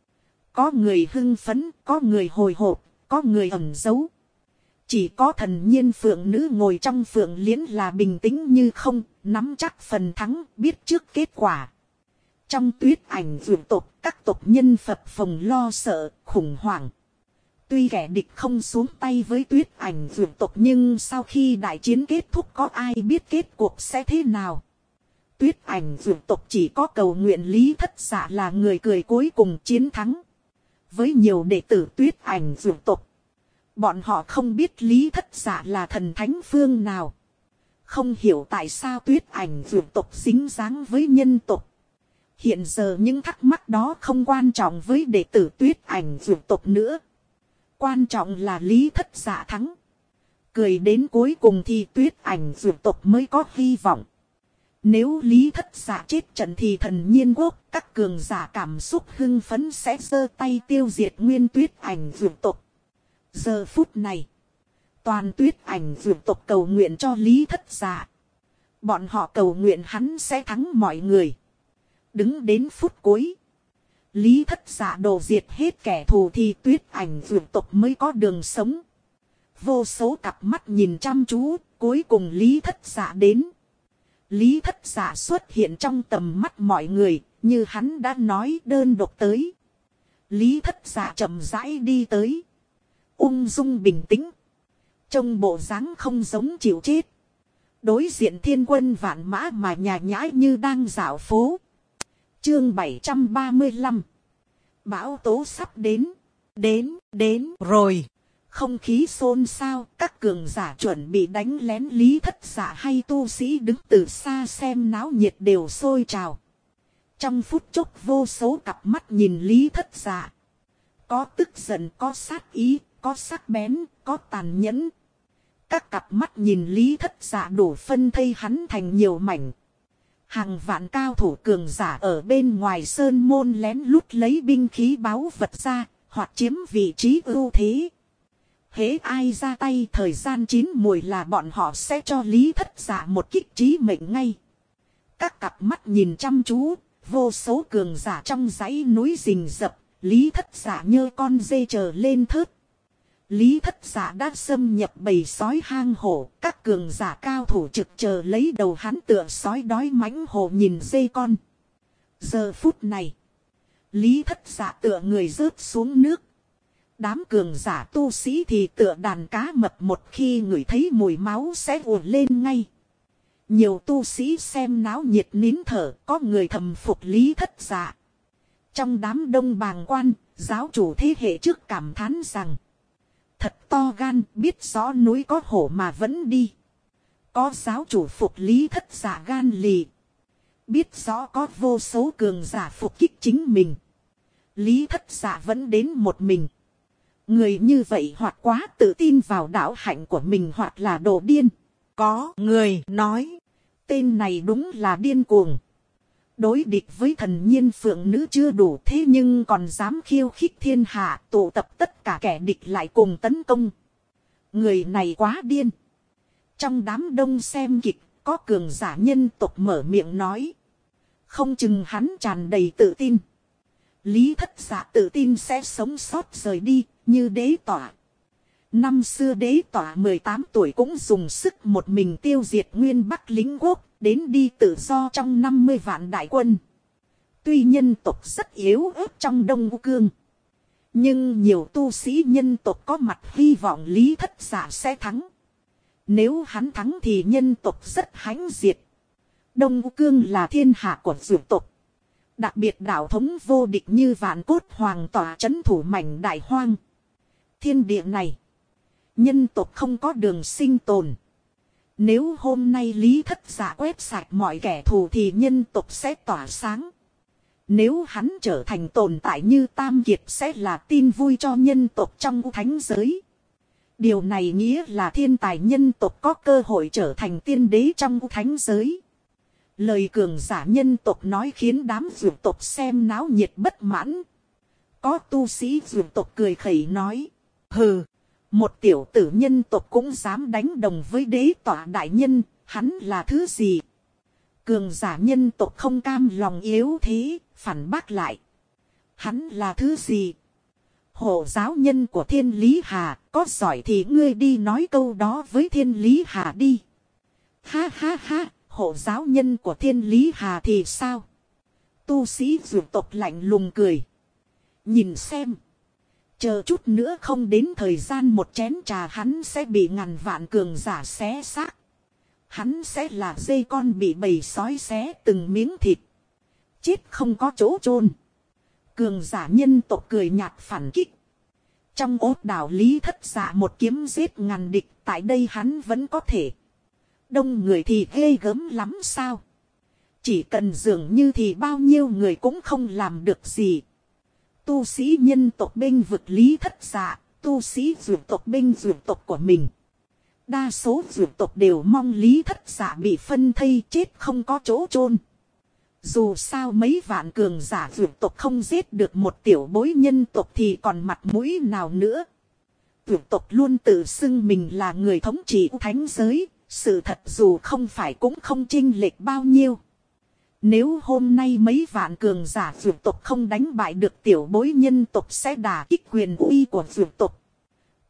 Có người hưng phấn, có người hồi hộp, có người ẩn giấu. Chỉ có thần nhiên phượng nữ ngồi trong phượng liễn là bình tĩnh như không, nắm chắc phần thắng, biết trước kết quả. Trong tuyết ảnh vượt tộc, các tộc nhân phập phồng lo sợ, khủng hoảng. Tuy kẻ địch không xuống tay với tuyết ảnh vượt tộc, nhưng sau khi đại chiến kết thúc có ai biết kết cuộc sẽ thế nào. Tuyết ảnh vượt tộc chỉ có cầu nguyện Lý Thất Dạ là người cười cuối cùng chiến thắng. Với nhiều đệ tử tuyết ảnh vượt tộc, bọn họ không biết Lý Thất Dạ là thần thánh phương nào. Không hiểu tại sao tuyết ảnh vượt tộc dính dáng với nhân tộc. Hiện giờ những thắc mắc đó không quan trọng với đệ tử tuyết ảnh vượt tộc nữa. Quan trọng là Lý Thất Dạ thắng. Cười đến cuối cùng thì tuyết ảnh vượt tộc mới có hy vọng. Nếu Lý Thất Dạ chết trận thì thần nhiên quốc, các cường giả cảm xúc hưng phấn sẽ giơ tay tiêu diệt nguyên tuyết ảnh vượt tộc. Giờ phút này, toàn tuyết ảnh vượt tộc cầu nguyện cho Lý Thất Dạ. Bọn họ cầu nguyện hắn sẽ thắng mọi người. Đứng đến phút cuối, Lý Thất Dạ đồ diệt hết kẻ thù thì tuyết ảnh vượt tộc mới có đường sống. vô số cặp mắt nhìn chăm chú, cuối cùng Lý Thất Dạ đến. Lý Thất Dạ xuất hiện trong tầm mắt mọi người, như hắn đã nói đơn độc tới. Lý Thất Dạ chậm rãi đi tới. Ung dung bình tĩnh. Trông bộ dáng không giống chịu chết. Đối diện thiên quân vạn mã mà nhà nhãi như đang dạo phố. Chương 735. Bão tố sắp đến. Đến rồi. Không khí xôn xao, các cường giả chuẩn bị đánh lén Lý Thất Dạ hay tu sĩ đứng từ xa xem náo nhiệt đều sôi trào. Trong phút chốc vô số cặp mắt nhìn Lý Thất Dạ. Có tức giận, có sát ý, có sắc bén, có tàn nhẫn. Các cặp mắt nhìn Lý Thất Dạ đủ phân thây hắn thành nhiều mảnh. Hàng vạn cao thủ cường giả ở bên ngoài sơn môn lén lút lấy binh khí báu vật ra, hoặc chiếm vị trí ưu thế. Hễ ai ra tay thời gian chín mùi là bọn họ sẽ cho Lý Thất Dạ một kích trí mệnh ngay. Các cặp mắt nhìn chăm chú, vô số cường giả trong dãy núi rình rập, Lý Thất Dạ như con dê chờ lên thớt. Lý Thất Dạ đã xâm nhập bầy sói hang hổ, các cường giả cao thủ trực chờ lấy đầu hắn tựa sói đói mãnh hổ nhìn dê con. Giờ phút này, Lý Thất Dạ tựa người rớt xuống nước. Đám cường giả tu sĩ thì tựa đàn cá mập, một khi ngửi thấy mùi máu sẽ ùa lên ngay. Nhiều tu sĩ xem náo nhiệt nín thở, có người thầm phục Lý Thất Dạ. Trong đám đông bàng quan, giáo chủ thế hệ trước cảm thán rằng: thật to gan, biết rõ núi có hổ mà vẫn đi. Có giáo chủ phục Lý Thất Dạ gan lì. Biết rõ có vô số cường giả phục kích chính mình. Lý Thất Dạ vẫn đến một mình. Người như vậy hoặc quá tự tin vào đạo hạnh của mình hoặc là đồ điên. Có người nói, tên này đúng là điên cuồng. Đối địch với thần nhiên phượng nữ chưa đủ, thế nhưng còn dám khiêu khích thiên hạ, tụ tập tất cả kẻ địch lại cùng tấn công. Người này quá điên. Trong đám đông xem kịch, có cường giả nhân tộc mở miệng nói. Không chừng hắn tràn đầy tự tin. Lý Thất Dạ tự tin sẽ sống sót rời đi, như đế tỏa. Năm xưa đế tỏa 18 tuổi cũng dùng sức một mình tiêu diệt nguyên Bắc lính quốc, đến đi tự do trong 50 vạn đại quân. Tuy nhân tộc rất yếu ớt trong Đông U Cương, nhưng nhiều tu sĩ nhân tộc có mặt hy vọng Lý Thất Dạ sẽ thắng. Nếu hắn thắng thì nhân tộc rất hãnh diệt. Đông U Cương là thiên hạ của dược tộc. Đặc biệt đạo thống vô địch như Vạn Cốt Hoàng tỏa trấn thủ mảnh đại hoang. Thiên địa này, nhân tộc không có đường sinh tồn. Nếu hôm nay Lý Thất Dạ quét sạch mọi kẻ thù thì nhân tộc sẽ tỏa sáng. Nếu hắn trở thành tồn tại như Tam Kiệt sẽ là tin vui cho nhân tộc trong thánh giới. Điều này nghĩa là thiên tài nhân tộc có cơ hội trở thành tiên đế trong thánh giới. Lời cường giả nhân tộc nói khiến đám dược tộc xem náo nhiệt bất mãn. Có tu sĩ dược tộc cười khẩy nói: hừ, một tiểu tử nhân tộc cũng dám đánh đồng với đế tỏa đại nhân, hắn là thứ gì? Cường giả nhân tộc không cam lòng yếu thế, phản bác lại: hắn là thứ gì? Hộ giáo nhân của Thiên Lý Hà, có giỏi thì ngươi đi nói câu đó với Thiên Lý Hà đi. Ha ha ha, hộ giáo nhân của Thiên Lý Hà thì sao? Tu sĩ dược tộc lạnh lùng cười. Nhìn xem, chờ chút nữa không đến thời gian một chén trà hắn sẽ bị ngàn vạn cường giả xé xác. Hắn sẽ là dê con bị bầy sói xé từng miếng thịt. Chết không có chỗ chôn. Cường giả nhân tộc cười nhạt phản kích. Trong ốt đảo Lý Thất Dạ một kiếm giết ngàn địch, tại đây hắn vẫn có thể. Đông người thì ghê gớm lắm sao? Chỉ cần dường như thì bao nhiêu người cũng không làm được gì. Tu sĩ nhân tộc bênh vực Lý Thất Dạ, tu sĩ dược tộc bênh dược tộc của mình. Đa số dược tộc đều mong Lý Thất Dạ bị phân thây chết không có chỗ chôn. Dù sao mấy vạn cường giả dược tộc không giết được một tiểu bối nhân tộc thì còn mặt mũi nào nữa. Dược tộc luôn tự xưng mình là người thống trị thánh giới, sự thật dù không phải cũng không chênh lệch bao nhiêu. Nếu hôm nay mấy vạn cường giả dược tộc không đánh bại được tiểu bối nhân tộc sẽ đả kích quyền uy của dược tộc.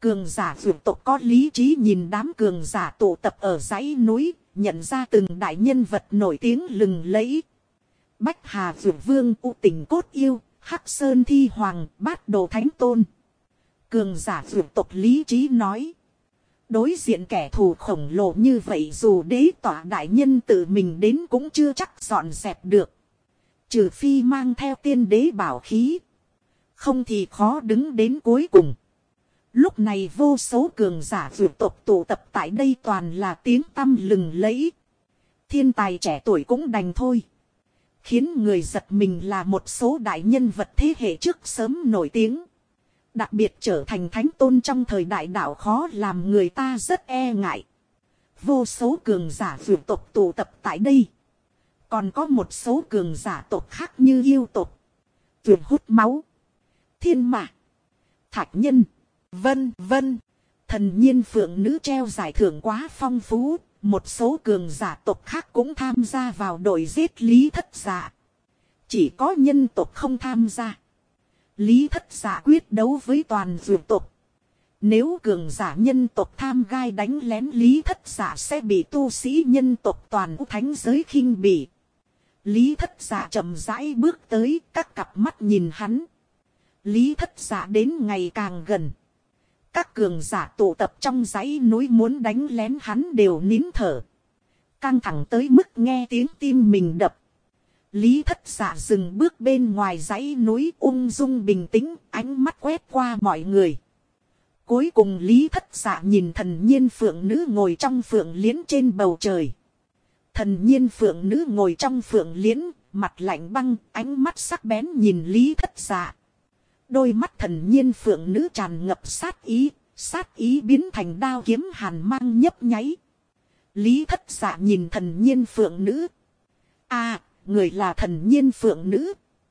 Cường giả vượt tộc có lý trí nhìn đám cường giả tụ tập ở dãy núi, nhận ra từng đại nhân vật nổi tiếng lừng lẫy. Bách Hà vượt vương, U Tình Cốt Yêu, Hắc Sơn Thi Hoàng, Bát Đồ Thánh Tôn. Cường giả vượt tộc lý trí nói. Đối diện kẻ thù khổng lồ như vậy dù đế tỏa đại nhân tự mình đến cũng chưa chắc dọn dẹp được. Trừ phi mang theo tiên đế bảo khí. Không thì khó đứng đến cuối cùng. Lúc này vô số cường giả vượt tộc tụ tập tại đây toàn là tiếng tăm lừng lẫy. Thiên tài trẻ tuổi cũng đành thôi. Khiến người giật mình là một số đại nhân vật thế hệ trước sớm nổi tiếng. Đặc biệt trở thành thánh tôn trong thời đại đạo khó làm người ta rất e ngại. Vô số cường giả vượt tộc tụ tập tại đây. Còn có một số cường giả tộc khác như yêu tộc, vượt hút máu, thiên mã, thạch nhân, vân vân. Thần nhiên phượng nữ treo giải thưởng quá phong phú. Một số cường giả tộc khác cũng tham gia vào đội giết Lý Thất Dạ. Chỉ có nhân tộc không tham gia. Lý Thất Dạ quyết đấu với toàn vượt tộc. Nếu cường giả nhân tộc tham gai đánh lén Lý Thất Dạ sẽ bị tu sĩ nhân tộc toàn thánh giới khinh bỉ. Lý Thất Dạ chậm rãi bước tới, các cặp mắt nhìn hắn. Lý Thất Dạ đến ngày càng gần. Các cường giả tụ tập trong dãy núi muốn đánh lén hắn đều nín thở. Căng thẳng tới mức nghe tiếng tim mình đập. Lý Thất Dạ dừng bước bên ngoài dãy núi ung dung bình tĩnh, ánh mắt quét qua mọi người. Cuối cùng Lý Thất Dạ nhìn thần nhiên phượng nữ ngồi trong phượng liễn trên bầu trời. Thần nhiên phượng nữ ngồi trong phượng liễn, mặt lạnh băng, ánh mắt sắc bén nhìn Lý Thất Dạ. Đôi mắt thần nhiên phượng nữ tràn ngập sát ý biến thành đao kiếm hàn mang nhấp nháy. Lý Thất Dạ nhìn thần nhiên phượng nữ. À, người là thần nhiên phượng nữ.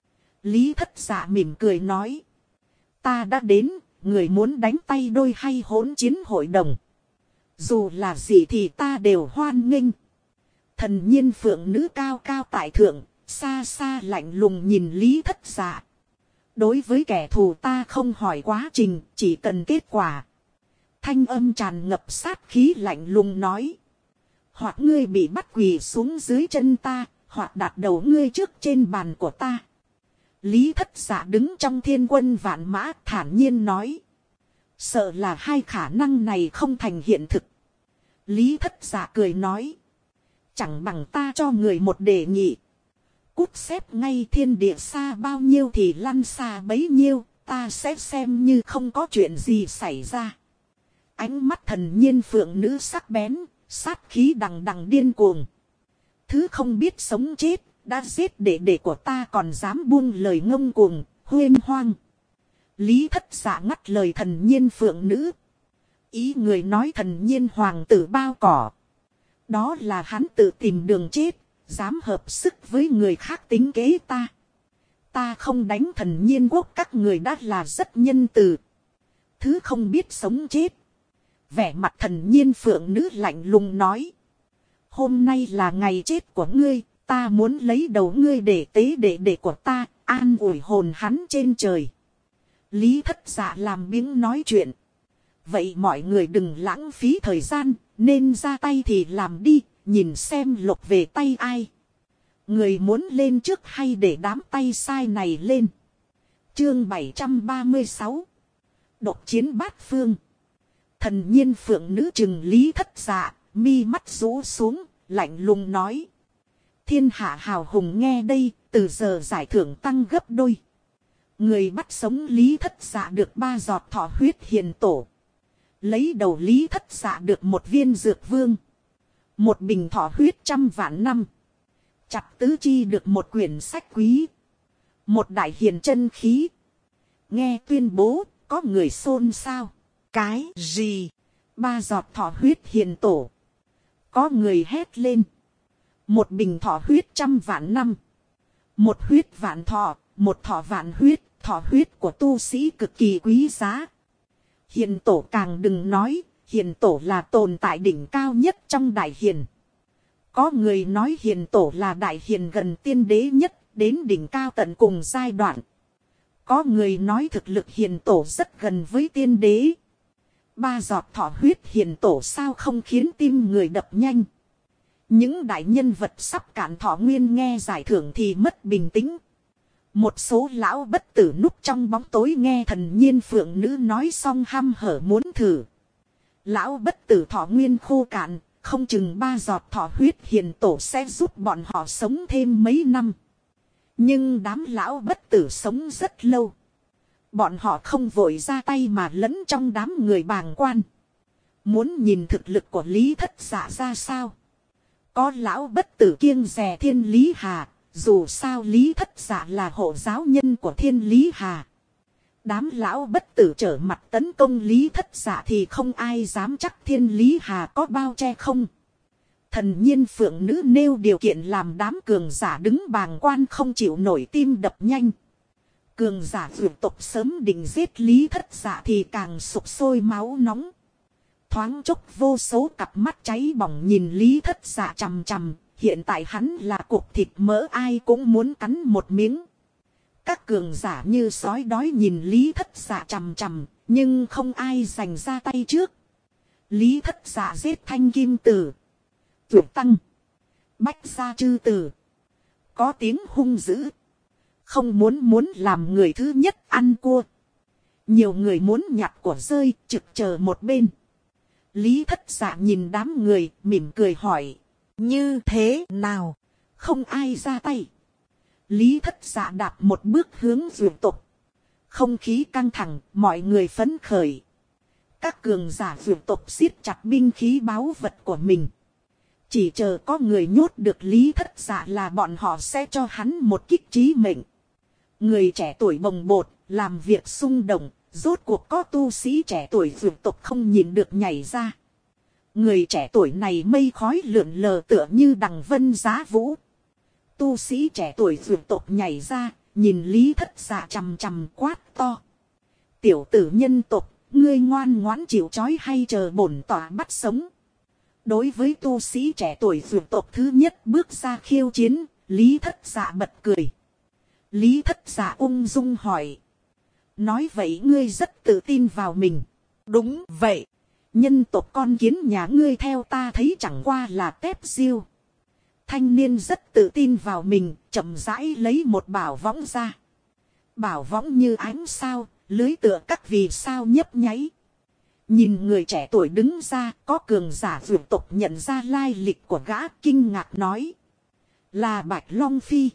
Lý Thất Dạ mỉm cười nói. Ta đã đến, người muốn đánh tay đôi hay hỗn chiến hội đồng. Dù là gì thì ta đều hoan nghênh. Thần nhiên phượng nữ cao cao tại thượng, xa xa lạnh lùng nhìn Lý Thất Dạ. Đối với kẻ thù ta không hỏi quá trình, chỉ cần kết quả. Thanh âm tràn ngập sát khí lạnh lùng nói. Hoặc ngươi bị bắt quỳ xuống dưới chân ta, hoặc đặt đầu ngươi trước trên bàn của ta. Lý Thất Dạ đứng trong thiên quân vạn mã thản nhiên nói. Sợ là hai khả năng này không thành hiện thực. Lý Thất Dạ cười nói. Chẳng bằng ta cho người một đề nghị. Cút xếp ngay thiên địa xa bao nhiêu thì lăn xa bấy nhiêu, ta sẽ xem như không có chuyện gì xảy ra. Ánh mắt thần nhiên phượng nữ sắc bén, sát khí đằng đằng điên cuồng. Thứ không biết sống chết, đã giết đệ của ta còn dám buông lời ngông cuồng, huyên hoang. Lý Thất Dạ ngắt lời thần nhiên phượng nữ. Ý người nói thần nhiên hoàng tử bao cỏ. Đó là hắn tự tìm đường chết. Dám hợp sức với người khác tính kế ta. Ta không đánh thần nhiên quốc các người đã là rất nhân từ. Thứ không biết sống chết. Vẻ mặt thần nhiên phượng nữ lạnh lùng nói. Hôm nay là ngày chết của ngươi. Ta muốn lấy đầu ngươi để tế đệ của ta. An ủi hồn hắn trên trời. Lý Thất Dạ làm biếng nói chuyện. Vậy mọi người đừng lãng phí thời gian. Nên ra tay thì làm đi. Nhìn xem lục về tay ai. Người muốn lên trước hay để đám tay sai này lên. Chương 736. Độc chiến bát phương. Thần nhiên phượng nữ trừng Lý Thất Dạ. Mi mắt rũ xuống. Lạnh lùng nói. Thiên hạ hào hùng nghe đây. Từ giờ giải thưởng tăng gấp đôi. Người bắt sống Lý Thất Dạ được 3 giọt thọ huyết hiền tổ. Lấy đầu Lý Thất Dạ được 1 viên dược vương. 1 bình thọ huyết 100 vạn năm. Chặt tứ chi được 1 quyển sách quý. 1 đại hiền chân khí. Nghe tuyên bố, có người xôn xao. Cái gì? 3 giọt thọ huyết hiền tổ. Có người hét lên. 1 bình thọ huyết 100 vạn năm. 1 huyết vạn thọ, 1 thọ vạn huyết. Thọ huyết của tu sĩ cực kỳ quý giá. Hiền tổ càng đừng nói. Hiền tổ là tồn tại đỉnh cao nhất trong đại hiền. Có người nói hiền tổ là đại hiền gần tiên đế nhất, đến đỉnh cao tận cùng giai đoạn. Có người nói thực lực hiền tổ rất gần với tiên đế. 3 giọt thọ huyết hiền tổ sao không khiến tim người đập nhanh. Những đại nhân vật sắp cạn thọ nguyên nghe giải thưởng thì mất bình tĩnh. Một số lão bất tử núp trong bóng tối nghe thần nhiên phượng nữ nói xong hăm hở muốn thử. Lão bất tử thọ nguyên khô cạn, không chừng 3 giọt thọ huyết hiền tổ sẽ giúp bọn họ sống thêm mấy năm. Nhưng đám lão bất tử sống rất lâu. Bọn họ không vội ra tay mà lẫn trong đám người bàng quan. Muốn nhìn thực lực của Lý Thất Dạ ra sao? Có lão bất tử kiêng dè Thiên Lý Hà, dù sao Lý Thất Dạ là hộ giáo nhân của Thiên Lý Hà. Đám lão bất tử trở mặt tấn công Lý Thất Dạ thì không ai dám chắc Thiên Lý Hà có bao che không. Thần nhiên phượng nữ nêu điều kiện làm đám cường giả đứng bàng quan không chịu nổi tim đập nhanh. Cường giả vượt tộc sớm định giết Lý Thất Dạ thì càng sục sôi máu nóng. Thoáng chốc vô số cặp mắt cháy bỏng nhìn Lý Thất Dạ chằm chằm. Hiện tại hắn là cục thịt mỡ ai cũng muốn cắn một miếng. Các cường giả như sói đói nhìn Lý Thất Dạ chằm chằm. Nhưng không ai giành ra tay trước. Lý Thất Dạ giết Thanh Kim Tử, Tuyệt Tăng, Bách Gia Chư Tử. Có tiếng hung dữ. Không muốn làm người thứ nhất ăn cua. Nhiều người muốn nhặt của rơi trực chờ một bên. Lý Thất Dạ nhìn đám người mỉm cười hỏi. Như thế nào? Không ai ra tay. Lý Thất Dạ đạp một bước hướng vượt tục. Không khí căng thẳng, mọi người phấn khởi. Các cường giả vượt tục siết chặt binh khí báu vật của mình. Chỉ chờ có người nhốt được Lý Thất Dạ là bọn họ sẽ cho hắn một kích trí mệnh. Người trẻ tuổi bồng bột, làm việc xung động, rốt cuộc có tu sĩ trẻ tuổi vượt tục không nhìn được nhảy ra. Người trẻ tuổi này mây khói lượn lờ tựa như đằng vân giá vũ. Tu sĩ trẻ tuổi vượt tục nhảy ra, nhìn Lý Thất Dạ chằm chằm quát to. Tiểu tử nhân tục, ngươi ngoan ngoãn chịu trói hay chờ bổn tỏa bắt sống? Đối với tu sĩ trẻ tuổi vượt tục thứ nhất bước ra khiêu chiến, Lý Thất Dạ bật cười. Lý Thất Dạ ung dung hỏi. Nói vậy ngươi rất tự tin vào mình. Đúng vậy. Nhân tộc con kiến nhà ngươi theo ta thấy chẳng qua là tép diêu. Thanh niên rất tự tin vào mình, chậm rãi lấy một bảo võng ra. Bảo võng như ánh sao, lưới tựa các vì sao nhấp nháy. Nhìn người trẻ tuổi đứng ra, có cường giả vượt tộc nhận ra lai lịch của gã, kinh ngạc nói. Là Bạch Long Phi.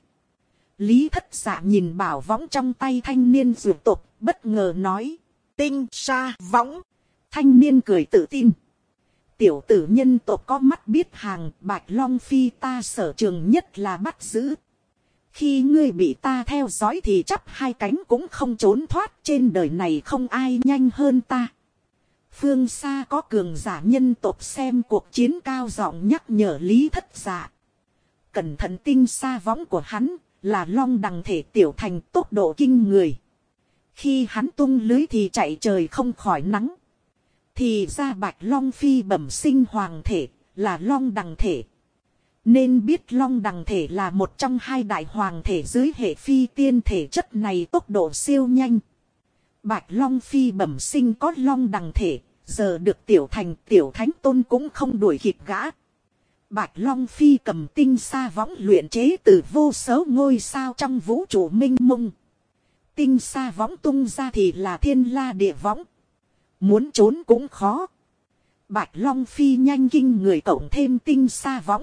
Lý Thất Dạ nhìn bảo võng trong tay thanh niên vượt tộc, bất ngờ nói. Tinh sa võng. Thanh niên cười tự tin. Tiểu tử nhân tộc có mắt biết hàng, Bạch Long Phi ta sở trường nhất là bắt giữ. Khi ngươi bị ta theo dõi thì chắp hai cánh cũng không trốn thoát, trên đời này không ai nhanh hơn ta. Phương xa có cường giả nhân tộc xem cuộc chiến cao giọng nhắc nhở Lý Thất Dạ. Cẩn thận, tinh sa võng của hắn là long đằng thể tiểu thành, tốc độ kinh người. Khi hắn tung lưới thì chạy trời không khỏi nắng. Thì ra Bạch Long Phi bẩm sinh hoàng thể, là long đằng thể. Nên biết long đằng thể là một trong hai đại hoàng thể dưới hệ phi tiên thể, chất này tốc độ siêu nhanh. Bạch Long Phi bẩm sinh có long đằng thể, giờ được tiểu thành tiểu thánh tôn cũng không đuổi kịp gã. Bạch Long Phi cầm tinh sa võng luyện chế từ vô số ngôi sao trong vũ trụ minh mông. Tinh sa võng tung ra thì là thiên la địa võng. Muốn trốn cũng khó. Bạch Long Phi nhanh kinh người cộng thêm tinh sa võng.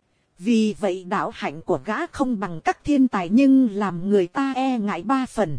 Vì vậy đạo hạnh của gã không bằng các thiên tài, nhưng làm người ta e ngại 3 phần.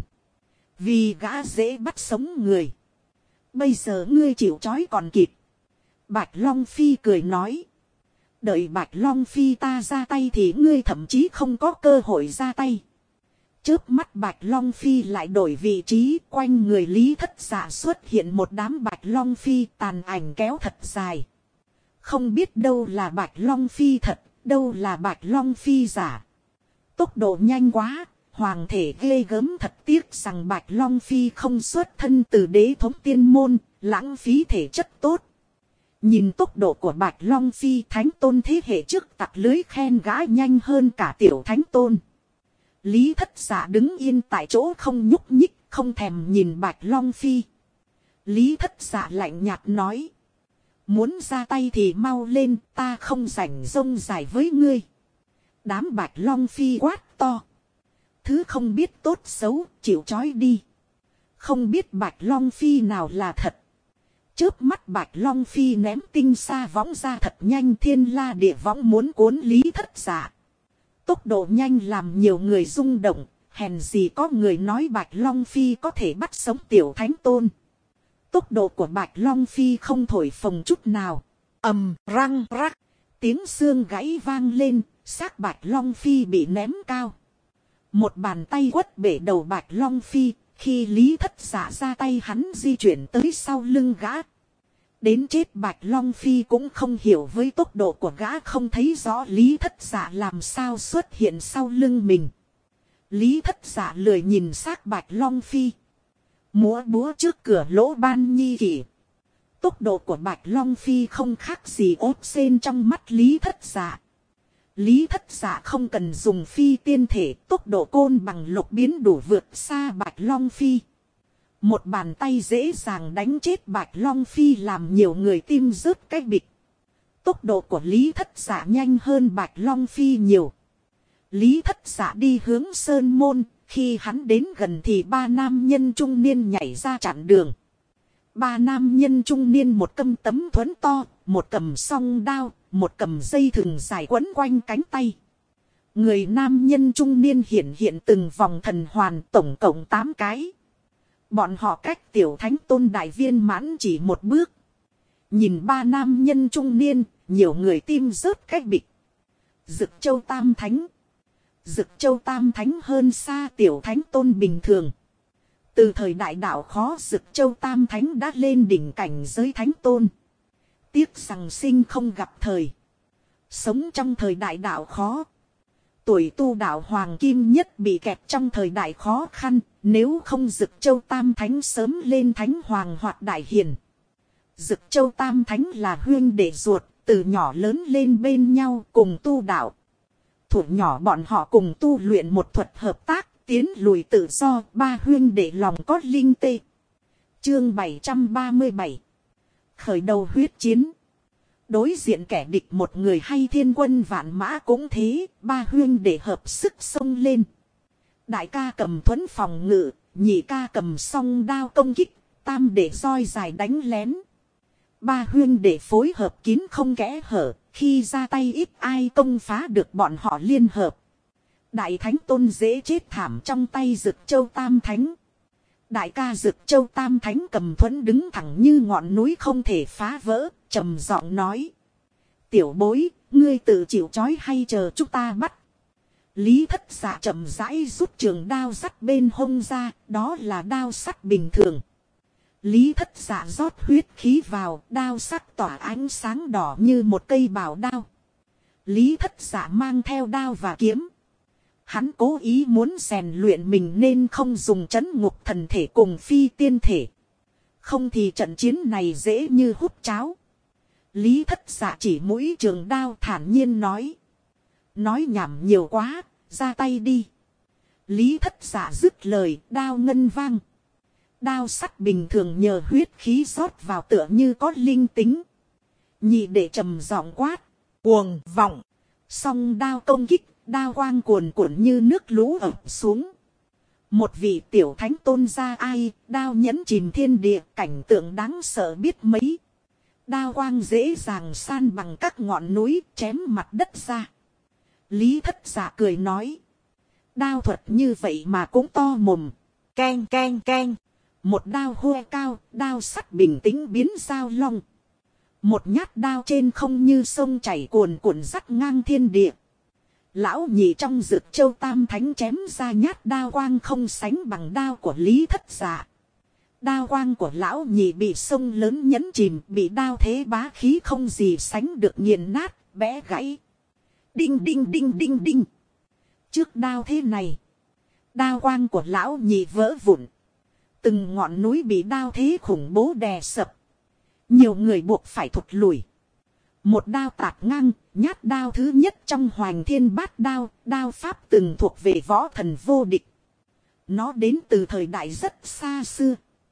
Vì gã dễ bắt sống người. Bây giờ ngươi chịu trói còn kịp. Bạch Long Phi cười nói. Đợi Bạch Long Phi ta ra tay thì ngươi thậm chí không có cơ hội ra tay. Chớp mắt Bạch Long Phi lại đổi vị trí, quanh người Lý Thất Dạ xuất hiện một đám Bạch Long Phi, tàn ảnh kéo thật dài. Không biết đâu là Bạch Long Phi thật, đâu là Bạch Long Phi giả. Tốc độ nhanh quá, hoàng thể ghê gớm, thật tiếc rằng Bạch Long Phi không xuất thân từ đế thống tiên môn, lãng phí thể chất tốt. Nhìn tốc độ của Bạch Long Phi, thánh tôn thế hệ trước tặc lưới khen gã nhanh hơn cả tiểu thánh tôn. Lý Thất Dạ đứng yên tại chỗ không nhúc nhích, không thèm nhìn Bạch Long Phi. Lý Thất Dạ lạnh nhạt nói. Muốn ra tay thì mau lên, ta không rảnh rông dài với ngươi. Đám Bạch Long Phi quát to. Thứ không biết tốt xấu, chịu trói đi. Không biết Bạch Long Phi nào là thật. Chớp mắt Bạch Long Phi ném tinh sa võng ra thật nhanh, thiên la địa võng muốn cuốn Lý Thất Dạ. Tốc độ nhanh làm nhiều người rung động, hèn gì có người nói Bạch Long Phi có thể bắt sống Tiểu Thánh Tôn. Tốc độ của Bạch Long Phi không thổi phồng chút nào. ầm răng rắc, tiếng xương gãy vang lên, xác Bạch Long Phi bị ném cao. Một bàn tay quất bể đầu Bạch Long Phi, khi Lý Thất Dạ ra tay hắn di chuyển tới sau lưng gã. Đến chết Bạch Long Phi cũng không hiểu với tốc độ của gã không thấy rõ Lý Thất Dạ làm sao xuất hiện sau lưng mình. Lý Thất Dạ lười nhìn xác Bạch Long Phi. Múa búa trước cửa lỗ ban nhi kỷ. Tốc độ của Bạch Long Phi không khác gì ốp sên trong mắt Lý Thất Dạ. Lý Thất Dạ không cần dùng phi tiên thể, tốc độ côn bằng lục biến đủ vượt xa Bạch Long Phi. Một bàn tay dễ dàng đánh chết Bạch Long Phi làm nhiều người tim rớt cái bịch. Tốc độ của Lý Thất Dạ nhanh hơn Bạch Long Phi nhiều. Lý Thất Dạ đi hướng sơn môn, khi hắn đến gần thì ba nam nhân trung niên nhảy ra chặn đường. Ba nam nhân trung niên một cầm tấm thuẫn to, một cầm song đao, một cầm dây thừng dài quấn quanh cánh tay. Người nam nhân trung niên hiện từng vòng thần hoàn, tổng cộng 8 cái. Bọn họ cách Tiểu Thánh Tôn đại viên mãn chỉ một bước. Nhìn ba nam nhân trung niên, nhiều người tim rớt cái bịch. Dực Châu Tam Thánh. Dực Châu Tam Thánh hơn xa Tiểu Thánh Tôn bình thường. Từ thời đại đạo khó, Dực Châu Tam Thánh đã lên đỉnh cảnh giới Thánh Tôn. Tiếc rằng sinh không gặp thời. Sống trong thời đại đạo khó. Tuổi tu đạo hoàng kim nhất bị kẹt trong thời đại khó khăn. Nếu không Dực Châu Tam Thánh sớm lên Thánh Hoàng hoặc Đại Hiền. Dực Châu Tam Thánh là huynh đệ ruột, từ nhỏ lớn lên bên nhau cùng tu đạo. Thủ nhỏ bọn họ cùng tu luyện một thuật hợp tác, tiến lùi tự do, ba huynh đệ lòng có linh tê. Chương 737. Khởi đầu huyết chiến. Đối diện kẻ địch một người hay thiên quân vạn mã cũng thế, ba huynh đệ hợp sức xông lên. Đại ca cầm thuẫn phòng ngự, nhị ca cầm song đao công kích, tam đệ roi dài đánh lén. Ba huynh đệ phối hợp kín không kẽ hở, khi ra tay ít ai công phá được bọn họ liên hợp. Đại Thánh Tôn dễ chết thảm trong tay Dực Châu Tam Thánh. Đại ca Dực Châu Tam Thánh cầm thuẫn đứng thẳng như ngọn núi không thể phá vỡ, trầm giọng nói. Tiểu bối, ngươi tự chịu trói hay chờ chúng ta bắt? Lý Thất Dạ chậm rãi rút trường đao sắt bên hông ra, đó là đao sắt bình thường. Lý Thất Dạ rót huyết khí vào, đao sắc tỏa ánh sáng đỏ như một cây bảo đao. Lý Thất Dạ mang theo đao và kiếm. Hắn cố ý muốn rèn luyện mình nên không dùng trấn ngục thần thể cùng phi tiên thể. Không thì trận chiến này dễ như hút cháo. Lý Thất Dạ chỉ mũi trường đao thản nhiên nói. Nói nhảm nhiều quá, ra tay đi. Lý Thất Dạ dứt lời, đao ngân vang. Đao sắt bình thường nhờ huyết khí rót vào tựa như có linh tính. Nhị đệ trầm giọng quát, cuồng vọng. Song đao công kích, đao quang cuồn cuộn như nước lũ ập xuống. Một vị Tiểu Thánh Tôn ra ai, đao nhẫn chìm thiên địa, cảnh tượng đáng sợ biết mấy. Đao quang dễ dàng san bằng các ngọn núi, chém mặt đất ra. Lý Thất Dạ cười nói. Đao thuật như vậy mà cũng to mồm. Keng keng keng. Một đao hô cao, đao sắt bình tĩnh biến dao long. Một nhát đao trên không như sông chảy cuồn cuộn dắt ngang thiên địa. Lão nhị trong Dực Châu Tam Thánh chém ra nhát đao quang không sánh bằng đao của Lý Thất Dạ. Đao quang của lão nhị bị sông lớn nhấn chìm, bị đao thế bá khí không gì sánh được nghiền nát, bẽ gãy. Đinh đinh đinh đinh đinh. Trước đao thế này, đao quang của lão nhị vỡ vụn. Từng ngọn núi bị đao thế khủng bố đè sập. Nhiều người buộc phải thụt lùi. Một đao tạt ngang, nhát đao thứ nhất trong Hoành Thiên Bát Đao, đao pháp từng thuộc về võ thần vô địch. Nó đến từ thời đại rất xa xưa.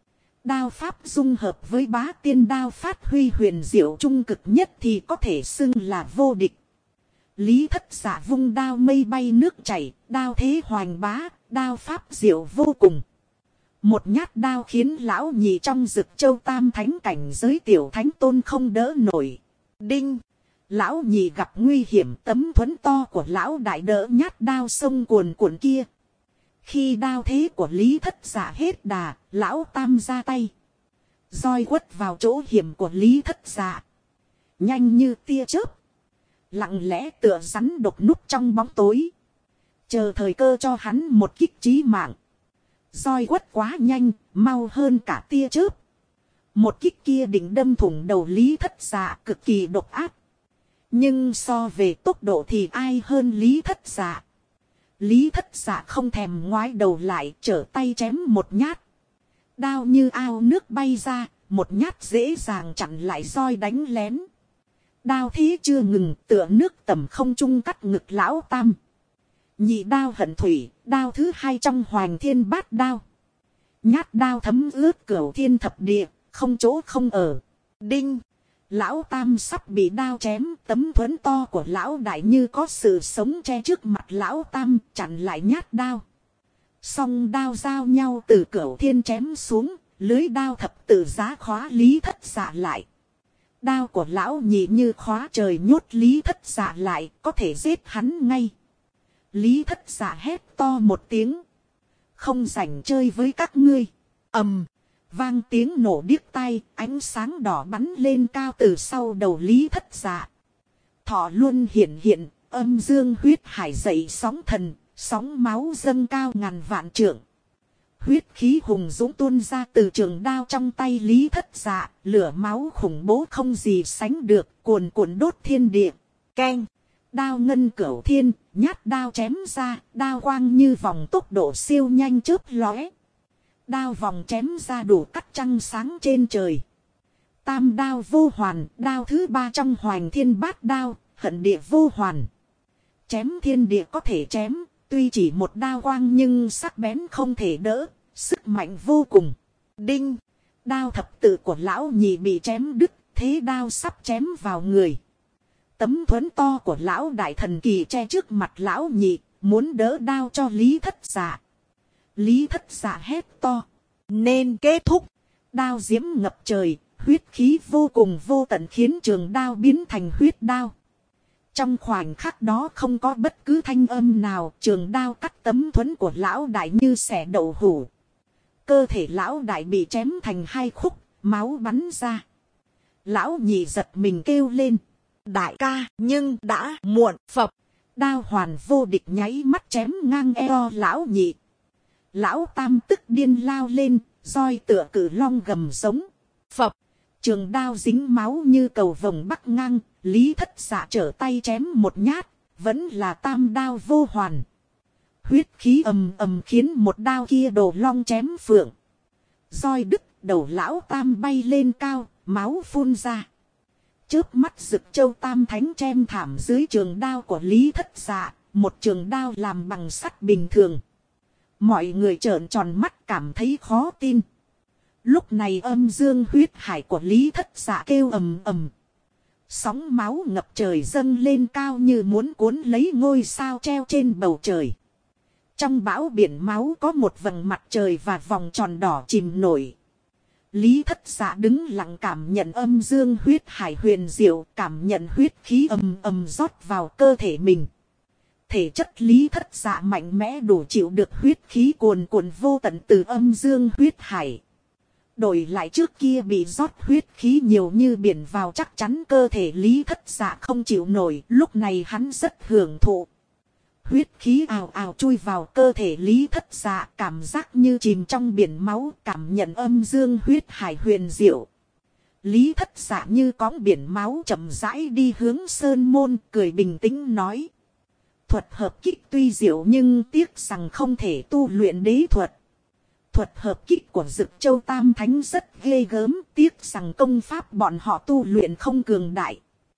Đao pháp dung hợp với bá tiên đao phát huy huyền diệu trung cực nhất thì có thể xưng là vô địch. Lý Thất Dạ vung đao mây bay nước chảy, đao thế hoành bá, đao pháp diệu vô cùng. Một nhát đao khiến lão nhị trong Dực Châu Tam Thánh cảnh giới tiểu thánh tôn không đỡ nổi. Đinh! Lão nhị gặp nguy hiểm, tấm thuẫn to của lão đại đỡ nhát đao sông cuồn cuộn kia. Khi đao thế của Lý Thất Dạ hết đà, lão tam ra tay. Roi quất vào chỗ hiểm của Lý Thất Dạ. Nhanh như tia chớp. Lặng lẽ tựa rắn độc núp trong bóng tối. Chờ thời cơ cho hắn một kích chí mạng. Roi quất quá nhanh, mau hơn cả tia chớp. Một kích kia định đâm thủng đầu Lý Thất Dạ cực kỳ độc ác. Nhưng so về tốc độ thì ai hơn Lý Thất Dạ. Lý Thất Dạ không thèm ngoái đầu lại, trở tay chém một nhát. Đao như ao nước bay ra, một nhát dễ dàng chặn lại roi đánh lén. Đao thế chưa ngừng, tựa nước tầm không trung cắt ngực lão tam. Nhị đao hận thủy, đao thứ hai trong Hoành Thiên Bát Đao. Nhát đao thấm ướt cửu thiên thập địa, không chỗ không ở. Đinh! Lão tam sắp bị đao chém, tấm thuẫn to của lão đại như có sự sống che trước mặt lão tam, chặn lại nhát đao. Song đao giao nhau từ cửu thiên chém xuống, lưới đao thập tự giá khóa Lý Thất Dạ lại. Đao của lão nhị như khóa trời nhốt Lý Thất Dạ lại, có thể giết hắn ngay. Lý Thất Dạ hét to một tiếng. Không rảnh chơi với các ngươi. Ầm, vang tiếng nổ điếc tai, ánh sáng đỏ bắn lên cao từ sau đầu Lý Thất Dạ. Thọ luôn hiện hiện, âm dương huyết hải dậy sóng thần, sóng máu dâng cao ngàn vạn trượng. Huyết khí hùng dũng tuôn ra từ trường đao trong tay Lý Thất Dạ, lửa máu khủng bố không gì sánh được, cuồn cuộn đốt thiên địa. Keng! Đao ngân cửu thiên, nhát đao chém ra, đao quang như vòng tốc độ siêu nhanh chớp lóe. Đao vòng chém ra đủ cắt trăng sáng trên trời. Tam đao vô hoàn, đao thứ ba trong Hoành Thiên Bát Đao, hận địa vô hoàn. Chém thiên địa có thể chém, tuy chỉ một đao quang nhưng sắc bén không thể đỡ, sức mạnh vô cùng. Đinh! Đao thập tự của lão nhị bị chém đứt, thế đao sắp chém vào người. Tấm thuẫn to của lão đại thần kỳ che trước mặt lão nhị, muốn đỡ đao cho Lý Thất Dạ. Lý Thất Dạ hét to. Nên kết thúc. Đao diễm ngập trời, huyết khí vô cùng vô tận khiến trường đao biến thành huyết đao. Trong khoảnh khắc đó không có bất cứ thanh âm nào, trường đao cắt tấm thuẫn của lão đại như xẻ đậu hũ. Cơ thể lão đại bị chém thành hai khúc, máu bắn ra. Lão nhị giật mình kêu lên. Đại ca, nhưng đã muộn. Phập. Đao hoàn vô địch nháy mắt chém ngang eo lão nhị. Lão tam tức điên lao lên, roi tựa cử long gầm giống. Phập. Trường đao dính máu như cầu vồng bắc ngang, Lý Thất Dạ trở tay chém một nhát, vẫn là tam đao vô hoàn. Huyết khí ầm ầm khiến một đao kia đổ long chém phượng. Roi đứt, đầu lão tam bay lên cao, máu phun ra. Chớp mắt Dực Châu Tam Thánh chém thảm dưới trường đao của Lý Thất Dạ, một trường đao làm bằng sắt bình thường. Mọi người trợn tròn mắt cảm thấy khó tin. Lúc này âm dương huyết hải của Lý Thất Dạ kêu ầm ầm. Sóng máu ngập trời dâng lên cao như muốn cuốn lấy ngôi sao treo trên bầu trời. Trong bão biển máu có một vầng mặt trời và vòng tròn đỏ chìm nổi. Lý Thất Dạ đứng lặng cảm nhận âm dương huyết hải huyền diệu, cảm nhận huyết khí ầm ầm rót vào cơ thể mình. Thể chất Lý Thất Dạ mạnh mẽ đủ chịu được huyết khí cuồn cuộn vô tận từ âm dương huyết hải. Đổi lại trước kia bị rót huyết khí nhiều như biển vào chắc chắn cơ thể Lý Thất Dạ không chịu nổi, lúc này hắn rất hưởng thụ. Huyết khí ào ào chui vào cơ thể Lý Thất Dạ, cảm giác như chìm trong biển máu, cảm nhận âm dương huyết hải huyền diệu. Lý Thất Dạ như cõng biển máu chậm rãi đi hướng sơn môn, cười bình tĩnh nói. Thuật hợp kích tuy diệu nhưng tiếc rằng không thể tu luyện đế thuật. Thuật hợp kích của Dực Châu Tam Thánh rất ghê gớm, tiếc rằng công pháp bọn họ tu luyện không cường đại.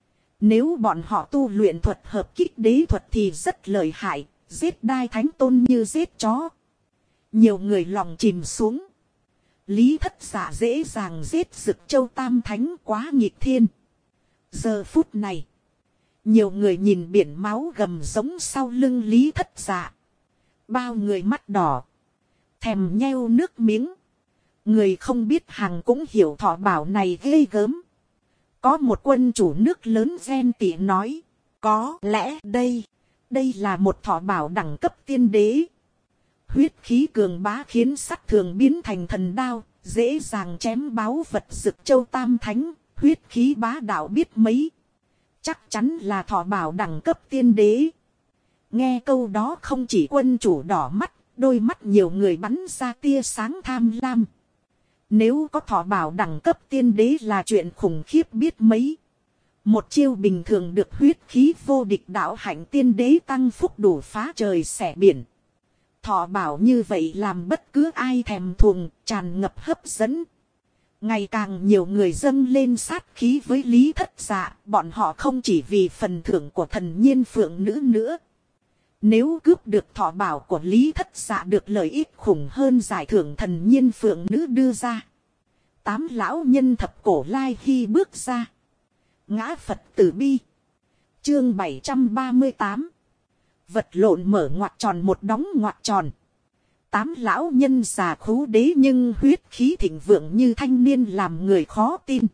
Nếu bọn họ tu luyện thuật hợp kích đế thuật thì rất lợi hại, giết đai thánh tôn như giết chó. Nhiều người lòng chìm xuống. Lý Thất Dạ dễ dàng giết Dực Châu Tam Thánh quá nghịch thiên. Giờ phút này, nhiều người nhìn biển máu gầm giống sau lưng Lý Thất Dạ. Bao người mắt đỏ, thèm nheo nước miếng. Người không biết hàng cũng hiểu thọ bảo này ghê gớm. Có một quân chủ nước lớn ghen tị nói, có lẽ đây là một thọ bảo đẳng cấp tiên đế. Huyết khí cường bá khiến sắt thường biến thành thần đao, dễ dàng chém báu vật Dực Châu Tam Thánh, huyết khí bá đạo biết mấy. Chắc chắn là thọ bảo đẳng cấp tiên đế. Nghe câu đó không chỉ quân chủ đỏ mắt, đôi mắt nhiều người bắn ra tia sáng tham lam. Nếu có thọ bảo đẳng cấp tiên đế là chuyện khủng khiếp biết mấy. Một chiêu bình thường được huyết khí vô địch đạo hạnh tiên đế tăng phúc đủ phá trời xẻ biển. Thọ bảo như vậy làm bất cứ ai thèm thuồng, tràn ngập hấp dẫn. Ngày càng nhiều người dâng lên sát khí với Lý Thất Dạ, bọn họ không chỉ vì phần thưởng của thần nhiên phượng nữ nữa. Nếu cướp được thọ bảo của Lý Thất Dạ được lợi ích khủng hơn giải thưởng thần nhiên phượng nữ đưa ra. 8 lão nhân thập cổ lai khi bước ra. Ngã Phật tử bi. Chương 738. Vật lộn mở ngoặc tròn một đóng ngoặc tròn. 8 lão nhân già khú đế nhưng huyết khí thịnh vượng như thanh niên làm người khó tin.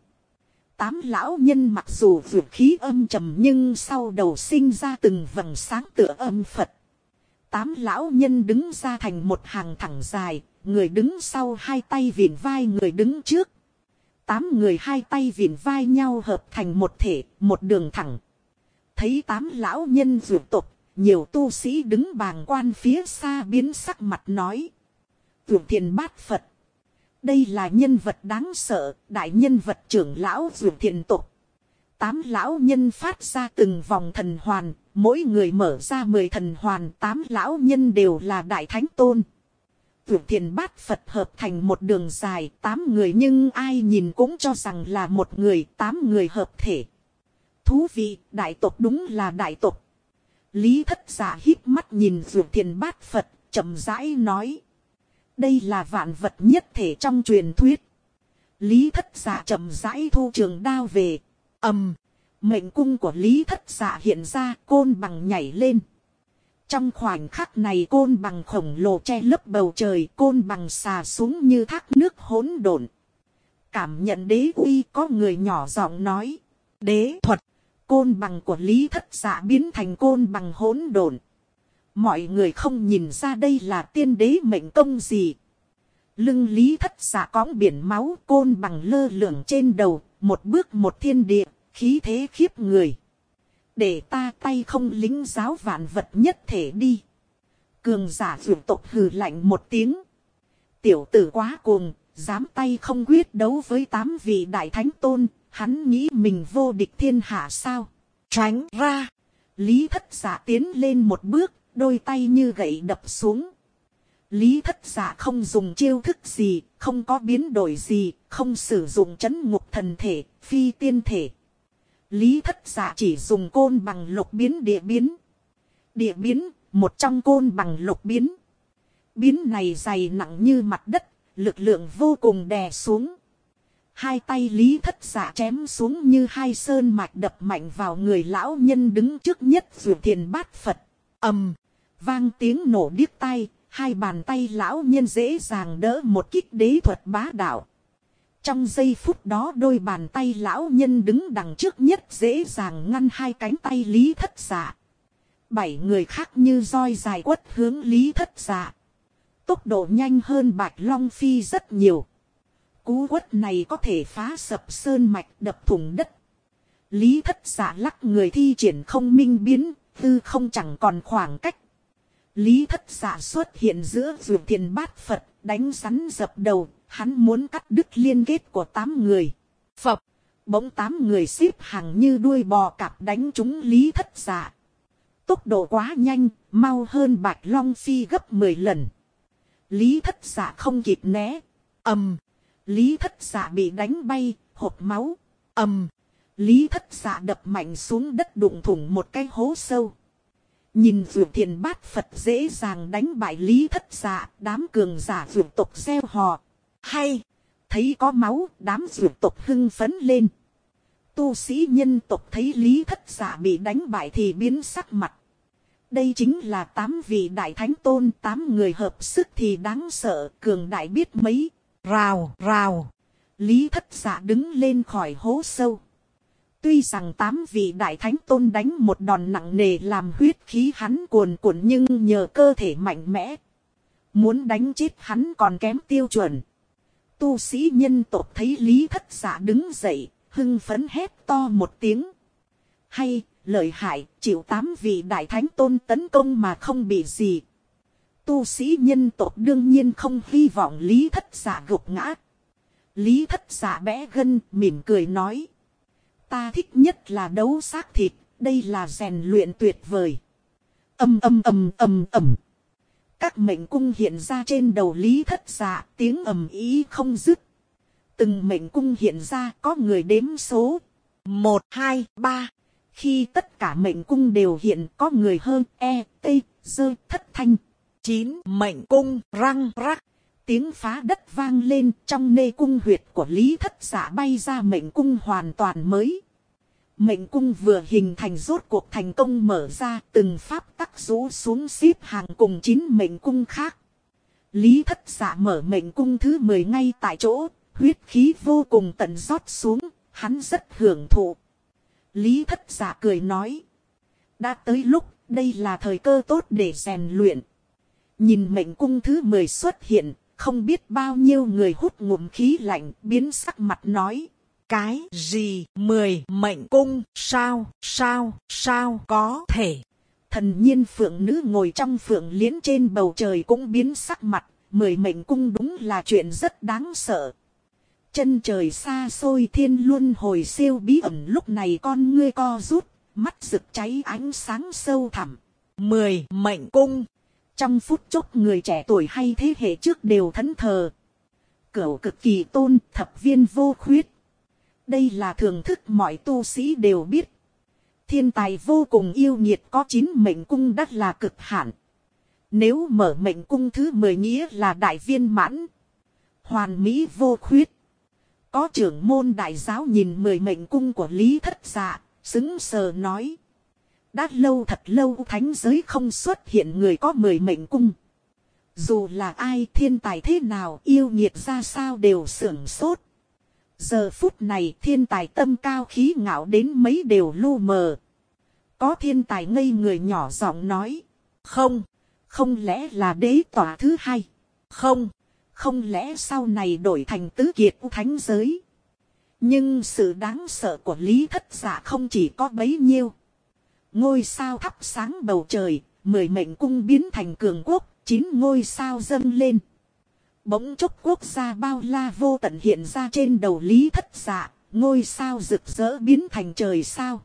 8 lão nhân mặc dù vượt khí âm trầm nhưng sau đầu sinh ra từng vầng sáng tựa âm Phật. 8 lão nhân đứng ra thành một hàng thẳng dài, người đứng sau hai tay vịn vai người đứng trước. 8 người hai tay vịn vai nhau hợp thành một thể, một đường thẳng. Thấy 8 lão nhân vượt tục, nhiều tu sĩ đứng bàng quan phía xa biến sắc mặt nói. Vượt Thiền Bát Phật. Đây là nhân vật đáng sợ, đại nhân vật trưởng lão vượt thiền tục. 8 lão nhân phát ra từng vòng thần hoàn, mỗi người mở ra 10 thần hoàn. 8 lão nhân đều là đại thánh tôn. Vượt Thiền Bát Phật hợp thành một đường dài, 8 người nhưng ai nhìn cũng cho rằng là một người, 8 người hợp thể. Thú vị, đại tộc đúng là đại tộc. Lý Thất Dạ híp mắt nhìn Vượt Thiền Bát Phật, chậm rãi nói. Đây là vạn vật nhất thể trong truyền thuyết. Lý Thất Dạ chậm rãi thu trường đao về. Mệnh cung của Lý Thất Dạ hiện ra, côn bằng nhảy lên. Trong khoảnh khắc này côn bằng khổng lồ che lấp bầu trời, côn bằng xà xuống như thác nước hỗn độn. Cảm nhận đế uy, có người nhỏ giọng nói. Đế thuật. Côn bằng của Lý Thất Dạ biến thành côn bằng hỗn độn. Mọi người không nhìn ra đây là tiên đế mệnh công gì. Lưng Lý Thất Dạ cõng biển máu, côn bằng lơ lửng trên đầu, một bước một thiên địa, khí thế khiếp người. Để ta tay không lính giáo vạn vật nhất thể đi. Cường giả vượt tộc hừ lạnh một tiếng. Tiểu tử quá cuồng, dám tay không quyết đấu với 8 vị đại thánh tôn, hắn nghĩ mình vô địch thiên hạ sao? Tránh ra! Lý Thất Dạ tiến lên một bước, đôi tay như gậy đập xuống. Lý Thất Dạ không dùng chiêu thức gì, không có biến đổi gì, không sử dụng trấn ngục thần thể, phi tiên thể. Lý Thất Dạ chỉ dùng côn bằng lục biến địa biến. Địa biến, một trong côn bằng lục biến. Biến này dày nặng như mặt đất, lực lượng vô cùng đè xuống. Hai tay Lý Thất Dạ chém xuống như hai sơn mạch đập mạnh vào người lão nhân đứng trước nhất Vượt Thiền Bát Phật. Vang tiếng nổ điếc tai, hai bàn tay lão nhân dễ dàng đỡ một kích đế thuật bá đạo. Trong giây phút đó đôi bàn tay lão nhân đứng đằng trước nhất dễ dàng ngăn hai cánh tay Lý Thất Dạ. 7 người khác như roi dài quất hướng Lý Thất Dạ. Tốc độ nhanh hơn Bạch Long Phi rất nhiều. Cú quất này có thể phá sập sơn mạch đập thủng đất. Lý Thất Dạ lắc người thi triển không minh biến, tư không chẳng còn khoảng cách. Lý Thất Dạ xuất hiện giữa Vượt Thiền Bát Phật, đánh rắn dập đầu, hắn muốn cắt đứt liên kết của 8 người. Phập, bỗng 8 người xếp hàng như đuôi bò cạp đánh trúng Lý Thất Dạ. Tốc độ quá nhanh, mau hơn Bạch Long Phi gấp 10 lần. Lý Thất Dạ không kịp né. Lý Thất Dạ bị đánh bay, hộc máu. Lý Thất Dạ đập mạnh xuống đất đụng thủng một cái hố sâu. Nhìn Vượt Thiền Bát Phật dễ dàng đánh bại Lý Thất Dạ, đám cường giả vượt tộc reo hò. hay. Thấy có máu, đám dược tộc hưng phấn lên. Tu sĩ nhân tộc thấy Lý Thất Dạ bị đánh bại thì biến sắc mặt. Đây chính là 8 vị đại thánh tôn, 8 người hợp sức thì đáng sợ, cường đại biết mấy. Rào, rào. Lý Thất Dạ đứng lên khỏi hố sâu. Tuy rằng 8 vị đại thánh tôn đánh một đòn nặng nề làm huyết khí hắn cuồn cuộn, nhưng nhờ cơ thể mạnh mẽ, muốn đánh chết hắn còn kém tiêu chuẩn. Tu sĩ nhân tộc thấy Lý Thất Dạ đứng dậy, hưng phấn hét to một tiếng. Hay, lợi hại, chịu 8 vị đại thánh tôn tấn công mà không bị gì. Tu sĩ nhân tộc đương nhiên không hy vọng Lý Thất Dạ gục ngã. Lý Thất Dạ bẽ gân, mỉm cười nói. Ta thích nhất là đấu xác thịt, đây là rèn luyện tuyệt vời. Ầm ầm ầm ầm ầm. Các mệnh cung hiện ra trên đầu Lý Thất Dạ, tiếng ầm ĩ không dứt. Từng mệnh cung hiện ra, có người đếm số. 1, 2, 3. Khi tất cả mệnh cung đều hiện, có người hơn, t, dơ, thất thanh. 9 mệnh cung, răng rắc. Tiếng phá đất vang lên, trong nê cung huyệt của Lý Thất Dạ bay ra mệnh cung hoàn toàn mới. Mệnh cung vừa hình thành rốt cuộc thành công mở ra, từng pháp tắc rũ xuống xếp hàng cùng 9 mệnh cung khác. Lý Thất Dạ mở mệnh cung thứ 10 ngay tại chỗ, huyết khí vô cùng tận rót xuống, hắn rất hưởng thụ. Lý Thất Dạ cười nói. Đã tới lúc, đây là thời cơ tốt để rèn luyện. Nhìn mệnh cung thứ 10 xuất hiện, không biết bao nhiêu người hút ngụm khí lạnh, biến sắc mặt nói. Cái gì 10 mệnh cung, sao có thể. Thần nhiên phượng nữ ngồi trong phượng liễn trên bầu trời cũng biến sắc mặt, 10 mệnh cung đúng là chuyện rất đáng sợ. Chân trời xa xôi thiên luân hồi siêu bí ẩn, lúc này con ngươi co rút, mắt rực cháy ánh sáng sâu thẳm. 10 mệnh cung. Trong phút chốc người trẻ tuổi hay thế hệ trước đều thẫn thờ. Cửu cực kỳ tôn, thập viên vô khuyết. Đây là thưởng thức mọi tu sĩ đều biết. Thiên tài vô cùng yêu nghiệt có 9 mệnh cung đắt là cực hạn. Nếu mở mệnh cung thứ 10 nghĩa là đại viên mãn, hoàn mỹ vô khuyết. Có trưởng môn đại giáo nhìn 10 mệnh cung của Lý Thất Dạ, sững sờ nói. Đã lâu thật lâu thánh giới không xuất hiện người có 10 mệnh cung. Dù là ai, thiên tài thế nào, yêu nghiệt ra sao đều sửng sốt. Giờ phút này thiên tài tâm cao khí ngạo đến mấy đều lu mờ. Có thiên tài ngây người nhỏ giọng nói. Không lẽ là đế tỏa thứ 2? Không lẽ sau này đổi thành tứ kiệt thánh giới? Nhưng sự đáng sợ của Lý Thất Dạ không chỉ có bấy nhiêu. Ngôi sao thắp sáng bầu trời, 10 mệnh cung biến thành cường quốc, 9 ngôi sao dâng lên. Bỗng chốc quốc gia bao la vô tận hiện ra trên đầu Lý Thất Dạ, ngôi sao rực rỡ biến thành trời sao.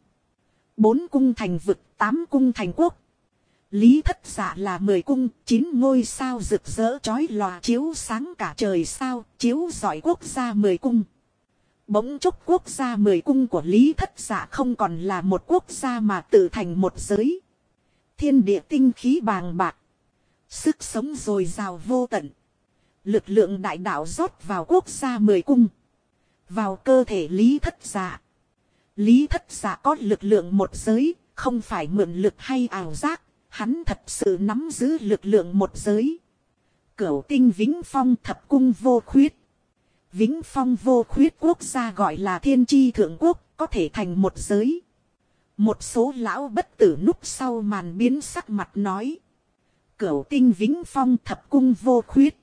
4 cung thành vực, 8 cung thành quốc. Lý Thất Dạ là 10 cung, 9 ngôi sao rực rỡ chói lòa chiếu sáng cả trời sao, chiếu rọi quốc gia 10 cung. Bỗng chốc quốc gia 10 cung của Lý Thất Dạ không còn là một quốc gia mà tự thành một giới. Thiên địa tinh khí bàng bạc, sức sống dồi dào vô tận. Lực lượng đại đạo rót vào quốc gia 10 cung, vào cơ thể Lý Thất Dạ. Lý Thất Dạ có lực lượng một giới, không phải mượn lực hay ảo giác, hắn thật sự nắm giữ lực lượng một giới. Cửu tinh vĩnh phong thập cung vô khuyết. Vĩnh phong vô khuyết quốc gia gọi là thiên tri thượng quốc, có thể thành một giới. Một số lão bất tử núp sau màn biến sắc mặt nói. Cửu tinh vĩnh phong thập cung vô khuyết.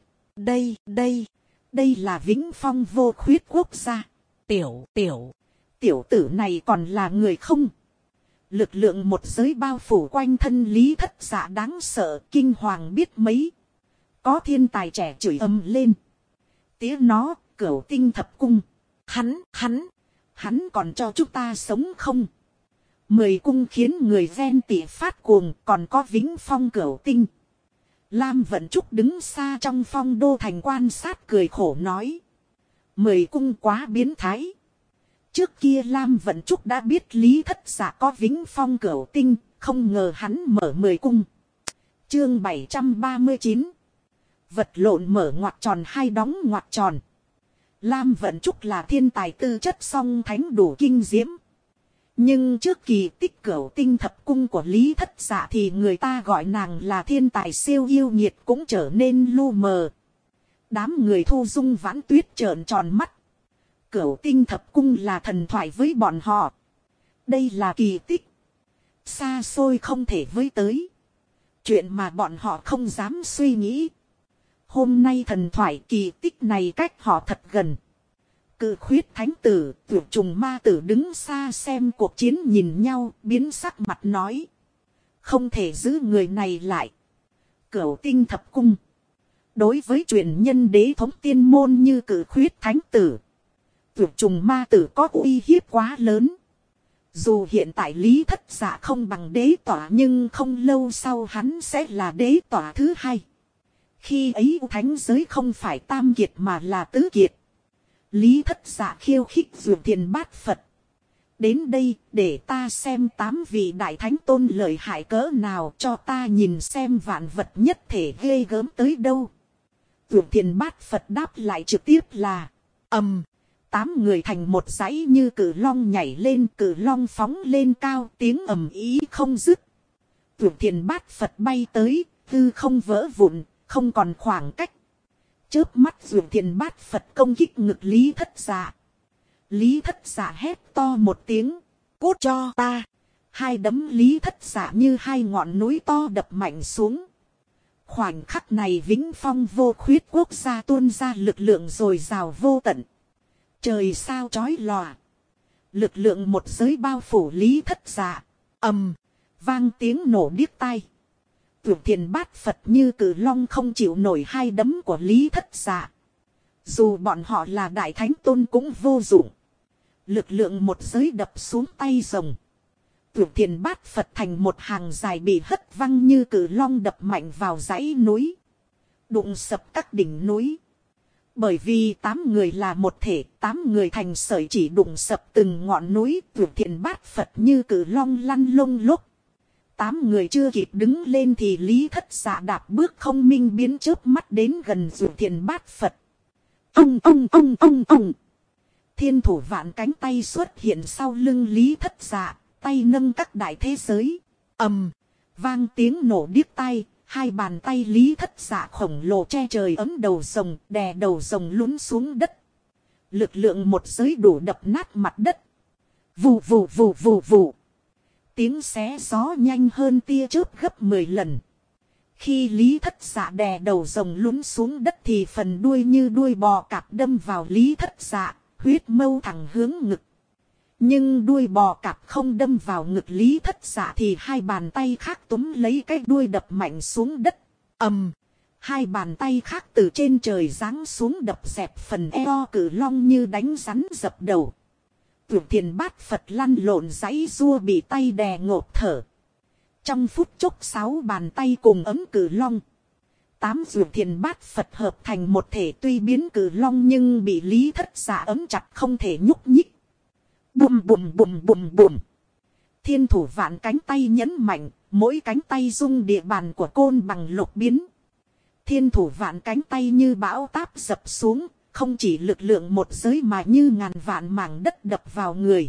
Đây là vĩnh phong vô khuyết quốc gia. Tiểu tử này còn là người không? Lực lượng một giới bao phủ quanh thân Lý Thất Dạ đáng sợ, kinh hoàng biết mấy. Có thiên tài trẻ chửi ầm lên. Tía nó, cửu tinh thập cung. Hắn còn cho chúng ta sống không? 10 cung khiến người ghen tị phát cuồng, còn có vĩnh phong cửu tinh. Lam Vận Trúc đứng xa trong phong đô thành quan sát cười khổ nói. 10 cung quá biến thái. Trước kia Lam Vận Trúc đã biết Lý Thất Dạ có vĩnh phong cửu tinh, không ngờ hắn mở 10 cung. Chương 739. Vật lộn mở ngoặc tròn hay đóng ngoặc tròn. Lam Vận Trúc là thiên tài tư chất song thánh đủ kinh diễm. Nhưng trước kỳ tích Cửu Tinh Thập Cung của Lý Thất Dạ thì người ta gọi nàng là thiên tài siêu yêu nghiệt cũng trở nên lu mờ. Đám người Thu Dung Vãn Tuyết trợn tròn mắt. Cửu Tinh Thập Cung là thần thoại với bọn họ. Đây là kỳ tích. Xa xôi không thể với tới. Chuyện mà bọn họ không dám suy nghĩ. Hôm nay thần thoại kỳ tích này cách họ thật gần. Cự Khuyết Thánh Tử, Tuyệt Trùng Ma Tử đứng xa xem cuộc chiến nhìn nhau, biến sắc mặt nói. Không thể giữ người này lại. Cửu Tinh Thập Cung. Đối với truyền nhân đế thống tiên môn như Cự Khuyết Thánh Tử, Tuyệt Trùng Ma Tử có uy hiếp quá lớn. Dù hiện tại Lý Thất Dạ không bằng đế tỏa nhưng không lâu sau hắn sẽ là đế tỏa thứ hai. Khi ấy thánh giới không phải tam kiệt mà là tứ kiệt. Lý Thất Dạ khiêu khích Dược Thiền Bát Phật. Đến đây để ta xem 8 vị đại thánh tôn lợi hại cỡ nào, cho ta nhìn xem vạn vật nhất thể ghê gớm tới đâu. Dược Thiền Bát Phật đáp lại trực tiếp là 8 người thành một dãy như cự long nhảy lên, cự long phóng lên cao, tiếng ầm ĩ không dứt. Dược Thiền Bát Phật bay tới, hư không vỡ vụn, không còn khoảng cách. Chớp mắt Dược Thiền Bát Phật công kích ngực Lý Thất Dạ. Lý Thất Dạ hét to một tiếng, cút cho ta. Hai đấm Lý Thất Dạ như hai ngọn núi to đập mạnh xuống. Khoảnh khắc này Vĩnh Phong Vô Khuyết quốc gia tuôn ra lực lượng dồi dào vô tận. Trời sao chói lòa. Lực lượng một giới bao phủ Lý Thất Dạ. Vang tiếng nổ điếc tai. Tuyệt Thiền Bát Phật như cự long không chịu nổi hai đấm của Lý Thất Dạ. Dù bọn họ là đại thánh tôn cũng vô dụng. Lực lượng một giới đập xuống tay rồng. Tuyệt Thiền Bát Phật thành một hàng dài bị hất văng như cự long đập mạnh vào dãy núi. Đụng sập các đỉnh núi. Bởi vì 8 người là một thể, 8 người thành sợi chỉ đụng sập từng ngọn núi. Tuyệt Thiền Bát Phật như cự long lăn lông lốc. 8 người chưa kịp đứng lên thì Lý Thất Dạ đạp bước không minh biến chớp mắt đến gần Tuyệt Thiền Bát Phật. Ông. Thiên thủ vạn cánh tay xuất hiện sau lưng Lý Thất Dạ, tay nâng các đại thế giới. Vang tiếng nổ điếc tai. Hai bàn tay Lý Thất Dạ khổng lồ che trời ấm đầu rồng, đè đầu rồng lún xuống đất. Lực lượng một giới đủ đập nát mặt đất. Vù. Tiếng xé gió nhanh hơn tia chớp gấp 10 lần. Khi Lý Thất Dạ đè đầu rồng lún xuống đất thì phần đuôi như đuôi bò cạp đâm vào Lý Thất Dạ, huyết mâu thẳng hướng ngực. Nhưng đuôi bò cạp không đâm vào ngực Lý Thất Dạ thì hai bàn tay khác túm lấy cái đuôi đập mạnh xuống đất. Hai bàn tay khác từ trên trời giáng xuống đập dẹp phần eo cự long như đánh rắn dập đầu. Tuyệt Thiền Bát Phật lăn lộn giãy giụa bị tay đè ngộp thở. Trong phút chốc 6 bàn tay cùng ấm cự long. 8 Tuyệt Thiền Bát Phật hợp thành một thể, tuy biến cự long nhưng bị Lý Thất Dạ ấm chặt không thể nhúc nhích. Bùm. Thiên thủ vạn cánh tay nhấn mạnh, mỗi cánh tay dung địa bàn của côn bằng lục biến. Thiên thủ vạn cánh tay như bão táp dập xuống, không chỉ lực lượng một giới mà như ngàn vạn mảng đất đập vào người.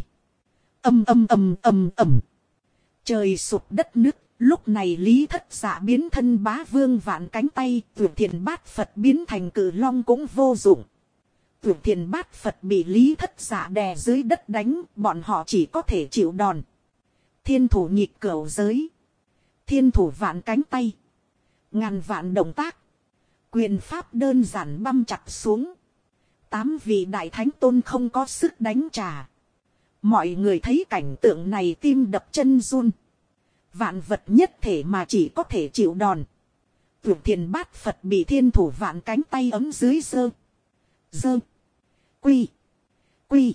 Ầm. Trời sụp đất nứt, lúc này Lý Thất Dạ biến thân bá vương vạn cánh tay, Tuyệt Thiền Bát Phật biến thành cự long cũng vô dụng. Tuyệt Thiền Bát Phật bị Lý Thất Dạ đè dưới đất đánh, bọn họ chỉ có thể chịu đòn. Thiên thủ nhịp cửu giới. Thiên thủ vạn cánh tay. Ngàn vạn động tác. Quyền pháp đơn giản băm chặt xuống. 8 vị đại thánh tôn không có sức đánh trả. Mọi người thấy cảnh tượng này tim đập chân run. Vạn vật nhất thể mà chỉ có thể chịu đòn. Tuyệt Thiền Bát Phật bị thiên thủ vạn cánh tay ấm dưới dơ. Quy.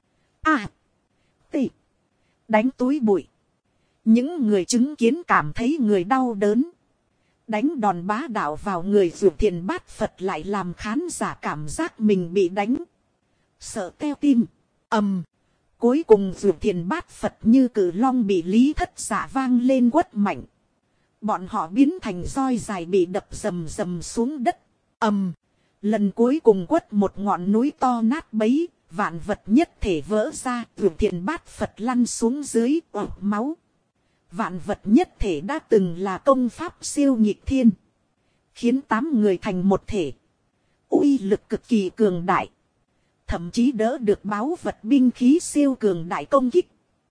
Tị. Đánh túi bụi. Những người chứng kiến cảm thấy người đau đớn. Đánh đòn bá đạo vào người Tuyệt Thiền Bát Phật lại làm khán giả cảm giác mình bị đánh. Sợ teo tim. Cuối cùng Tuyệt Thiền Bát Phật như cự long bị Lý Thất Dạ vang lên quất mạnh. Bọn họ biến thành roi dài bị đập rầm xuống đất. Lần cuối cùng quất một ngọn núi to nát bấy, vạn vật nhất thể vỡ ra, Vượt Thiền Bát Phật lăn xuống dưới, máu. Vạn vật nhất thể đã từng là công pháp siêu nghịch thiên, khiến 8 người thành một thể. Uy lực cực kỳ cường đại, thậm chí đỡ được báu vật binh khí siêu cường đại công kích.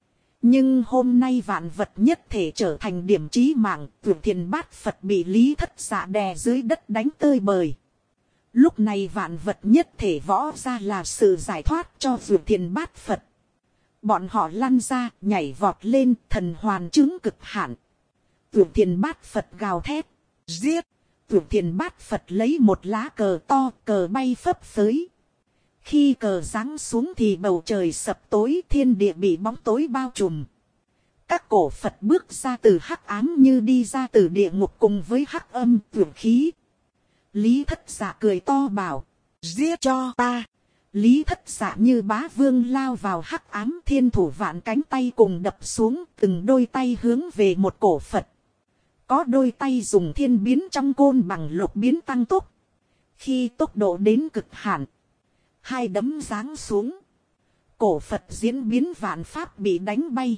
Nhưng hôm nay vạn vật nhất thể trở thành điểm chí mạng, Vượt Thiền Bát Phật bị Lý Thất Dạ đè dưới đất đánh tơi bời. Lúc này vạn vật nhất thể võ ra là sự giải thoát cho Vượt Thiền Bát Phật. Bọn họ lăn ra, nhảy vọt lên, thần hoàn chứng cực hạn. Vượt Thiền Bát Phật gào thét, giết. Vượt Thiền Bát Phật lấy một lá cờ to, cờ bay phấp phới. Khi cờ giáng xuống thì bầu trời sập tối, thiên địa bị bóng tối bao trùm. Các cổ Phật bước ra từ hắc ám như đi ra từ địa ngục cùng với hắc âm tưởng khí. Lý Thất Dạ cười to bảo, giết cho ta. Lý Thất Dạ như bá vương lao vào hắc ám, thiên thủ vạn cánh tay cùng đập xuống, từng đôi tay hướng về một cổ Phật. Có đôi tay dùng thiên biến trong côn bằng lục biến tăng tốc. Khi tốc độ đến cực hạn, hai đấm giáng xuống, cổ Phật diễn biến vạn pháp bị đánh bay.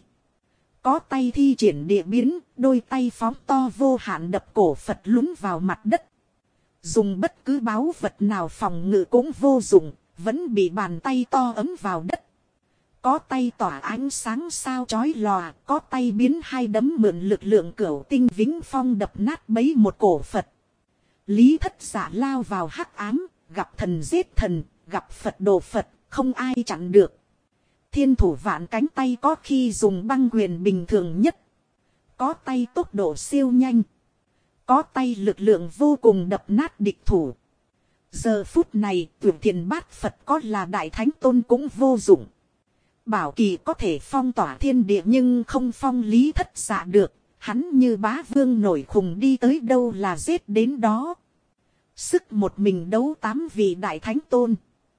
Có tay thi triển địa biến, đôi tay phóng to vô hạn đập cổ Phật lún vào mặt đất. Dùng bất cứ báu vật nào phòng ngự cũng vô dụng, vẫn bị bàn tay to ấm vào đất. Có tay tỏa ánh sáng sao chói lòa, có tay biến hai đấm mượn lực lượng cửu tinh vĩnh phong đập nát bấy một cổ Phật. Lý Thất Dạ lao vào hắc ám, gặp thần giết thần, gặp Phật đồ Phật, không ai chặn được. Thiên thủ vạn cánh tay có khi dùng băng quyền bình thường nhất, có tay tốc độ siêu nhanh, có tay lực lượng vô cùng đập nát địch thủ. Giờ phút này, Vượt Thiền Bát Phật có là Đại Thánh Tôn cũng vô dụng. Bảo kỳ có thể phong tỏa thiên địa nhưng không phong Lý Thất Dạ được. Hắn như bá vương nổi khùng đi tới đâu là giết đến đó. Sức một mình đấu 8 vị Đại Thánh Tôn.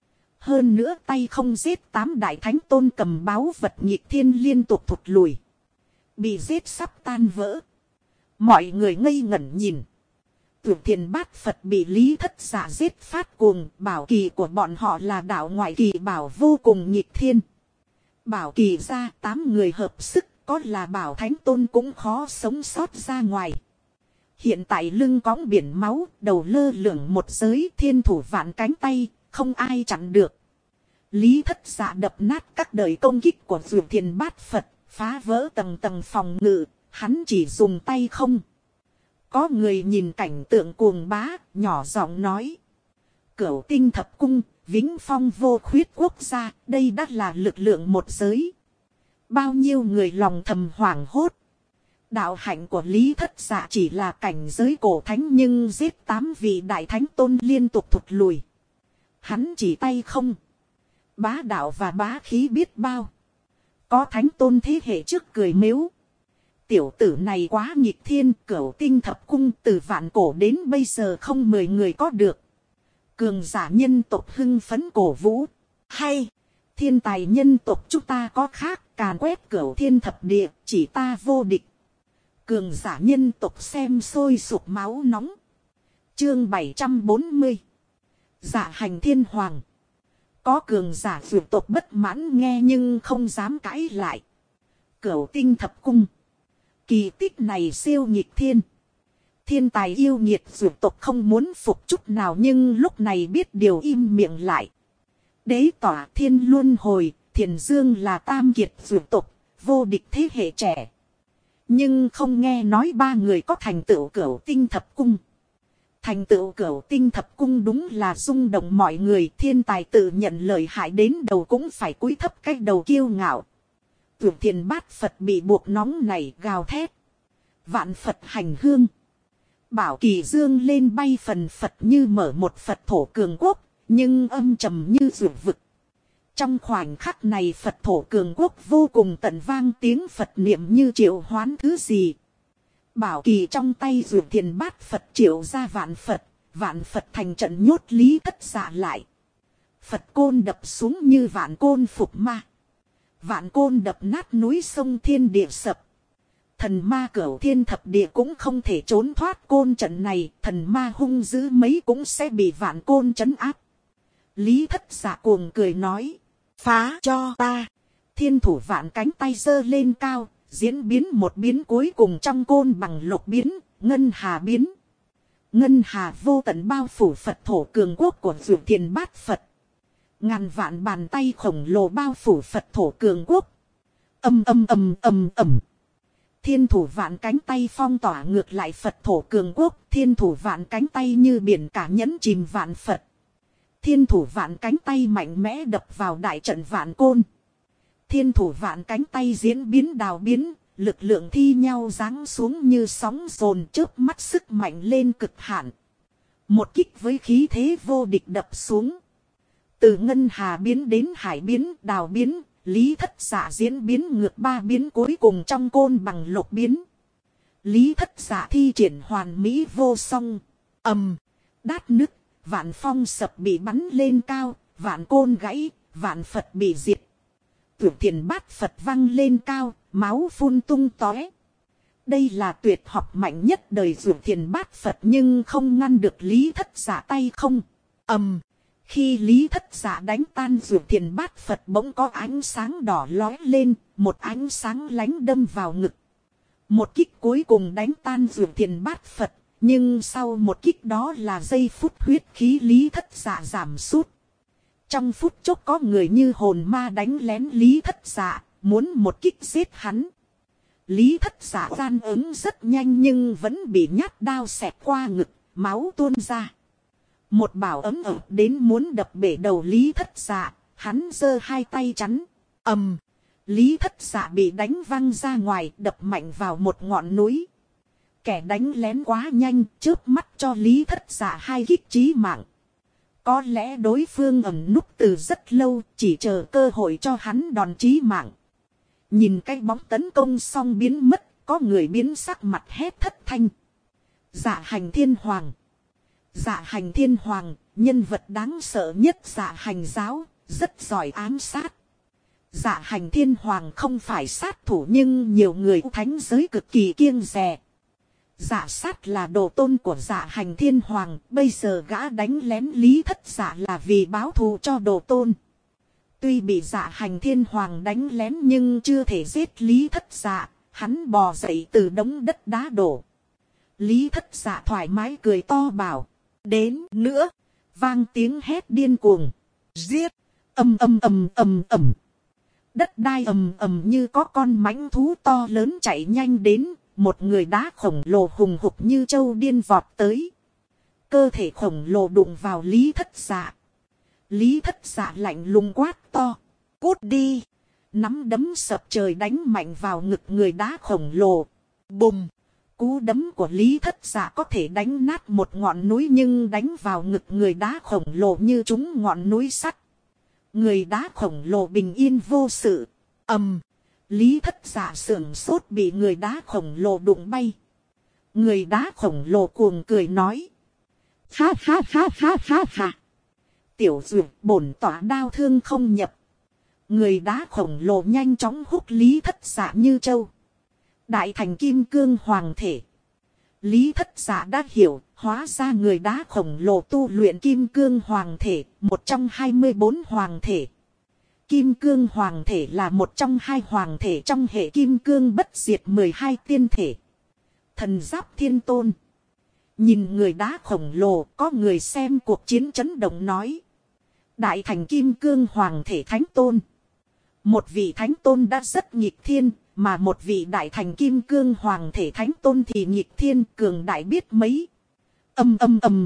Hơn nữa tay không giết 8 Đại Thánh Tôn cầm báu vật nghịch thiên liên tục thụt lùi. Bị giết sắp tan vỡ. Mọi người ngây ngẩn nhìn. Vượt Thiền Bát Phật bị Lý Thất Dạ giết phát cuồng. Bảo kỳ của bọn họ là đạo ngoại kỳ bảo vô cùng nghịch thiên. Bảo kỳ ra 8 người hợp sức, có là Bảo Thánh Tôn cũng khó sống sót ra ngoài. Hiện tại lưng cõng biển máu, đầu lơ lửng một giới, thiên thủ vạn cánh tay, không ai chặn được. Lý Thất Dạ đập nát các đời công kích của Vượt Thiền Bát Phật, phá vỡ tầng tầng phòng ngự, hắn chỉ dùng tay không. Có người nhìn cảnh tượng cuồng bá, nhỏ giọng nói. Cửu tinh thập cung, vĩnh phong vô khuyết quốc gia, đây đã là lực lượng một giới. Bao nhiêu người lòng thầm hoảng hốt. Đạo hạnh của Lý Thất Dạ chỉ là cảnh giới cổ thánh nhưng giết 8 vị Đại Thánh Tôn liên tục thụt lùi. Hắn chỉ tay không. Bá đạo và bá khí biết bao. Có Thánh Tôn thế hệ trước cười mếu. Tiểu tử này quá nghịch thiên, cửu tinh thập cung từ vạn cổ đến bây giờ không 10 người có được. Cường giả nhân tộc hưng phấn cổ vũ. Hay, thiên tài nhân tộc chúng ta có khác, càn quét cửu thiên thập địa, chỉ ta vô địch. Cường giả nhân tộc xem sôi sục máu nóng. Chương 740. Dạ hành thiên hoàng. Có cường giả vượt tộc bất mãn nghe nhưng không dám cãi lại. Cửu tinh thập cung. Kỳ tích này siêu nghịch thiên. Thiên tài yêu nghiệt vượt tộc không muốn phục chút nào nhưng lúc này biết điều im miệng lại. Đế tỏa thiên luân hồi, Thiền Dương là tam kiệt vượt tộc, vô địch thế hệ trẻ. Nhưng không nghe nói 3 người có thành tựu cửu tinh thập cung. Thành tựu cửu tinh thập cung đúng là rung động mọi người, thiên tài tự nhận lợi hại đến đầu cũng phải cúi thấp cái đầu kiêu ngạo. Vượt Thiền Bát Phật bị buộc nóng này gào thét. Vạn Phật hành hương. Bảo kỳ dương lên bay phần Phật như mở một Phật thổ cường quốc, nhưng âm trầm như rượu vực. Trong khoảnh khắc này Phật thổ cường quốc vô cùng tận vang tiếng Phật niệm như triệu hoán thứ gì. Bảo kỳ trong tay Vượt Thiền Bát Phật triệu ra vạn Phật thành trận nhốt Lý Thất Dạ lại. Phật côn đập xuống như vạn côn phục ma. Vạn côn đập nát núi sông thiên địa sập. Thần ma cửu thiên thập địa cũng không thể trốn thoát côn trận này. Thần ma hung dữ mấy cũng sẽ bị vạn côn trấn áp. Lý Thất Dạ cuồng cười nói. Phá cho ta. Thiên thủ vạn cánh tay giơ lên cao. Diễn biến một biến cuối cùng trong côn bằng lục biến. Ngân hà biến. Ngân hà vô tận bao phủ Phật thổ cường quốc của Dược Thiền Bát Phật. Ngàn vạn bàn tay khổng lồ bao phủ Phật thổ cường quốc. Ầm. Thiên thủ vạn cánh tay phong tỏa ngược lại Phật thổ cường quốc. Thiên thủ vạn cánh tay như biển cả nhấn chìm vạn Phật. Thiên thủ vạn cánh tay mạnh mẽ đập vào đại trận vạn côn. Thiên thủ vạn cánh tay diễn biến đào biến. Lực lượng thi nhau giáng xuống như sóng dồn, chớp mắt sức mạnh lên cực hạn. Một kích với khí thế vô địch đập xuống. Từ ngân hà biến đến hải biến, đào biến, Lý Thất Dạ diễn biến ngược ba biến cuối cùng trong côn bằng lục biến. Lý Thất Dạ thi triển hoàn mỹ vô song. Đát nứt, vạn phong sập bị bắn lên cao, vạn côn gãy, vạn Phật bị diệt. Dược Thiền Bát Phật văng lên cao, máu phun tung tóe. Đây là tuyệt học mạnh nhất đời Dược Thiền Bát Phật nhưng không ngăn được Lý Thất Dạ tay không. Khi Lý Thất Dạ đánh tan Dược Thiền Bát Phật bỗng có ánh sáng đỏ lóe lên, một ánh sáng lánh đâm vào ngực. Một kích cuối cùng đánh tan Dược Thiền Bát Phật, nhưng sau một kích đó là giây phút huyết khí Lý Thất Dạ giảm sút. Trong phút chốc có người như hồn ma đánh lén Lý Thất Dạ, muốn một kích giết hắn. Lý Thất Dạ gian ứng rất nhanh nhưng vẫn bị nhát đao xẹt qua ngực, máu tuôn ra. Một bảo ấm ập đến muốn đập bể đầu Lý Thất Dạ, hắn giơ hai tay chắn. Lý Thất Dạ bị đánh văng ra ngoài, đập mạnh vào một ngọn núi. Kẻ đánh lén quá nhanh, chớp mắt cho Lý Thất Dạ hai kích chí mạng. Có lẽ đối phương ẩn núp từ rất lâu, chỉ chờ cơ hội cho hắn đòn chí mạng. Nhìn cái bóng tấn công xong biến mất, có người biến sắc mặt hét thất thanh. Dạ Hành Thiên Hoàng. Dạ Hành Thiên Hoàng, nhân vật đáng sợ nhất Dạ Hành giáo, rất giỏi ám sát. Dạ Hành Thiên Hoàng không phải sát thủ nhưng nhiều người thánh giới cực kỳ kiêng dè. Dạ sát là đồ tôn của Dạ Hành Thiên Hoàng, bây giờ gã đánh lén Lý Thất Dạ là vì báo thù cho đồ tôn. Tuy bị Dạ Hành Thiên Hoàng đánh lén nhưng chưa thể giết Lý Thất Dạ, hắn bò dậy từ đống đất đá đổ. Lý Thất Dạ thoải mái cười to bảo, đến nữa, vang tiếng hét điên cuồng, giết, ầm. Đất đai ầm như có con mãnh thú to lớn chạy nhanh đến, một người đá khổng lồ hùng hục như trâu điên vọt tới. Cơ thể khổng lồ đụng vào Lý Thất Dạ. Lý Thất Dạ lạnh lùng quát to, cút đi. Nắm đấm sập trời đánh mạnh vào ngực người đá khổng lồ. Bùm! Cú đấm của Lý Thất Dạ có thể đánh nát một ngọn núi nhưng đánh vào ngực người đá khổng lồ như trúng ngọn núi sắt. Người đá khổng lồ bình yên vô sự. Lý Thất Dạ sửng sốt bị người đá khổng lồ đụng bay. Người đá khổng lồ cuồng cười nói, ha. Tiểu dược bổn tỏa đao thương không nhập. Người đá khổng lồ nhanh chóng hút Lý Thất Dạ như trâu. Đại thành kim cương hoàng thể. Lý Thất Dạ đã hiểu, hóa ra người đá khổng lồ tu luyện kim cương hoàng thể, một trong 24 hoàng thể. Kim cương hoàng thể là một trong hai hoàng thể trong hệ kim cương bất diệt 12 tiên thể. Thần giáp thiên tôn. Nhìn người đá khổng lồ, có người xem cuộc chiến chấn động nói, đại thành kim cương hoàng thể thánh tôn. Một vị thánh tôn đã rất nghịch thiên, mà một vị đại thành kim cương hoàng thể thánh tôn thì nghịch thiên cường đại biết mấy. Ầm.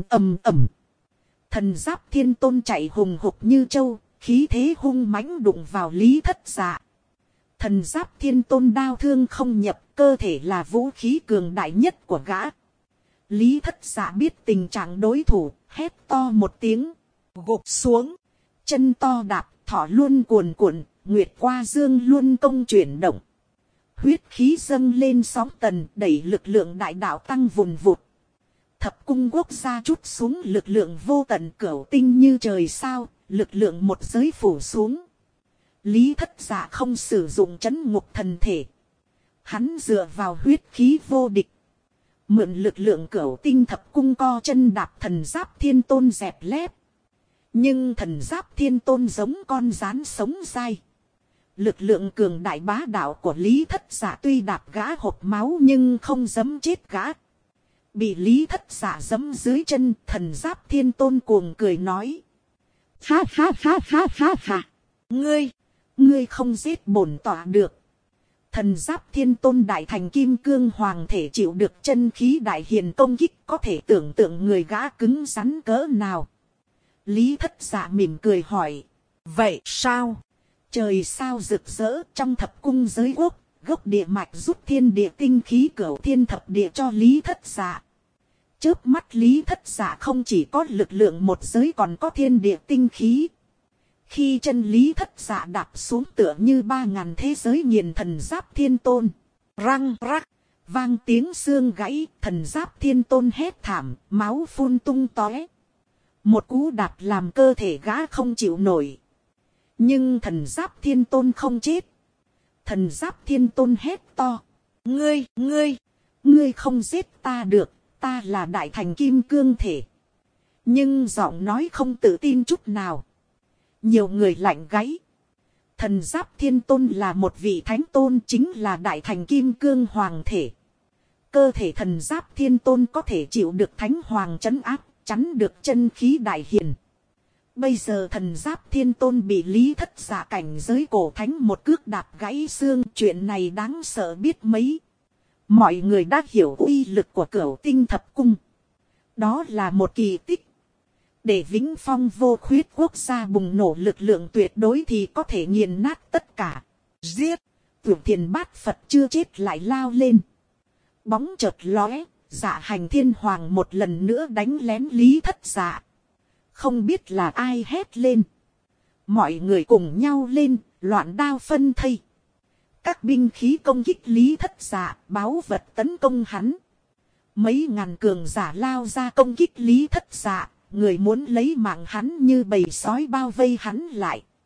Thần giáp thiên tôn chạy hùng hục như trâu, khí thế hung mãnh đụng vào Lý Thất Dạ. Thần giáp thiên tôn đao thương không nhập, cơ thể là vũ khí cường đại nhất của gã. Lý Thất Dạ biết tình trạng đối thủ, hét to một tiếng, gục xuống. Chân to đạp, thỏ luôn cuồn cuộn, nguyệt qua dương luôn công chuyển động. Huyết khí dâng lên sóng tần, đẩy lực lượng đại đạo tăng vùn vụt. Thập cung quốc gia trút xuống lực lượng vô tận cửu tinh như trời sao, lực lượng một giới phủ xuống. Lý Thất Dạ không sử dụng trấn ngục thần thể. Hắn dựa vào huyết khí vô địch. Mượn lực lượng cửu tinh thập cung co chân đạp thần giáp thiên tôn dẹp lép. Nhưng thần giáp thiên tôn giống con rán sống dai. Lực lượng cường đại bá đạo của Lý Thất Dạ tuy đạp gã hộc máu nhưng không dẫm chết gã. Bị Lý Thất Dạ dẫm dưới chân, thần giáp thiên tôn cuồng cười nói. Ha ha ha ha ha ha. Ngươi không giết bổn tọa được. Thần giáp thiên tôn đại thành kim cương hoàng thể chịu được chân khí đại hiền công kích, có thể tưởng tượng người gã cứng rắn cỡ nào. Lý Thất Dạ mỉm cười hỏi. Vậy sao? Trời sao rực rỡ, trong thập cung giới quốc, gốc địa mạch rút thiên địa tinh khí cửu thiên thập địa cho Lý Thất Dạ. Chớp mắt Lý Thất Dạ không chỉ có lực lượng một giới còn có thiên địa tinh khí. Khi chân Lý Thất Dạ đạp xuống tựa như 3000 thế giới nghiền thần giáp thiên tôn. Răng rắc, vang tiếng xương gãy, thần giáp thiên tôn hét thảm, máu phun tung tóe. Một cú đạp làm cơ thể gã không chịu nổi. Nhưng thần giáp thiên tôn không chết. Thần giáp thiên tôn hét to. Ngươi không giết ta được, ta là đại thành kim cương thể. Nhưng giọng nói không tự tin chút nào. Nhiều người lạnh gáy. Thần giáp thiên tôn là một vị thánh tôn, chính là đại thành kim cương hoàng thể. Cơ thể thần giáp thiên tôn có thể chịu được thánh hoàng trấn áp, chắn được chân khí đại hiền. Bây giờ thần giáp thiên tôn bị Lý Thất Dạ cảnh giới cổ thánh một cước đạp gãy xương, chuyện này đáng sợ biết mấy. Mọi người đã hiểu uy lực của cửu tinh thập cung. Đó là một kỳ tích. Để vĩnh phong vô khuyết quốc gia bùng nổ lực lượng tuyệt đối thì có thể nghiền nát tất cả. giết. Vượt thiền bát Phật chưa chết lại lao lên. Bóng chợt lóe, Dạ Hành Thiên Hoàng một lần nữa đánh lén Lý Thất Dạ. Không biết là ai hét lên. Mọi người cùng nhau lên, loạn đao phân thây. Các binh khí công kích Lý Thất Dạ, báu vật tấn công hắn. Mấy ngàn cường giả lao ra công kích Lý Thất Dạ, người muốn lấy mạng hắn như bầy sói bao vây hắn lại.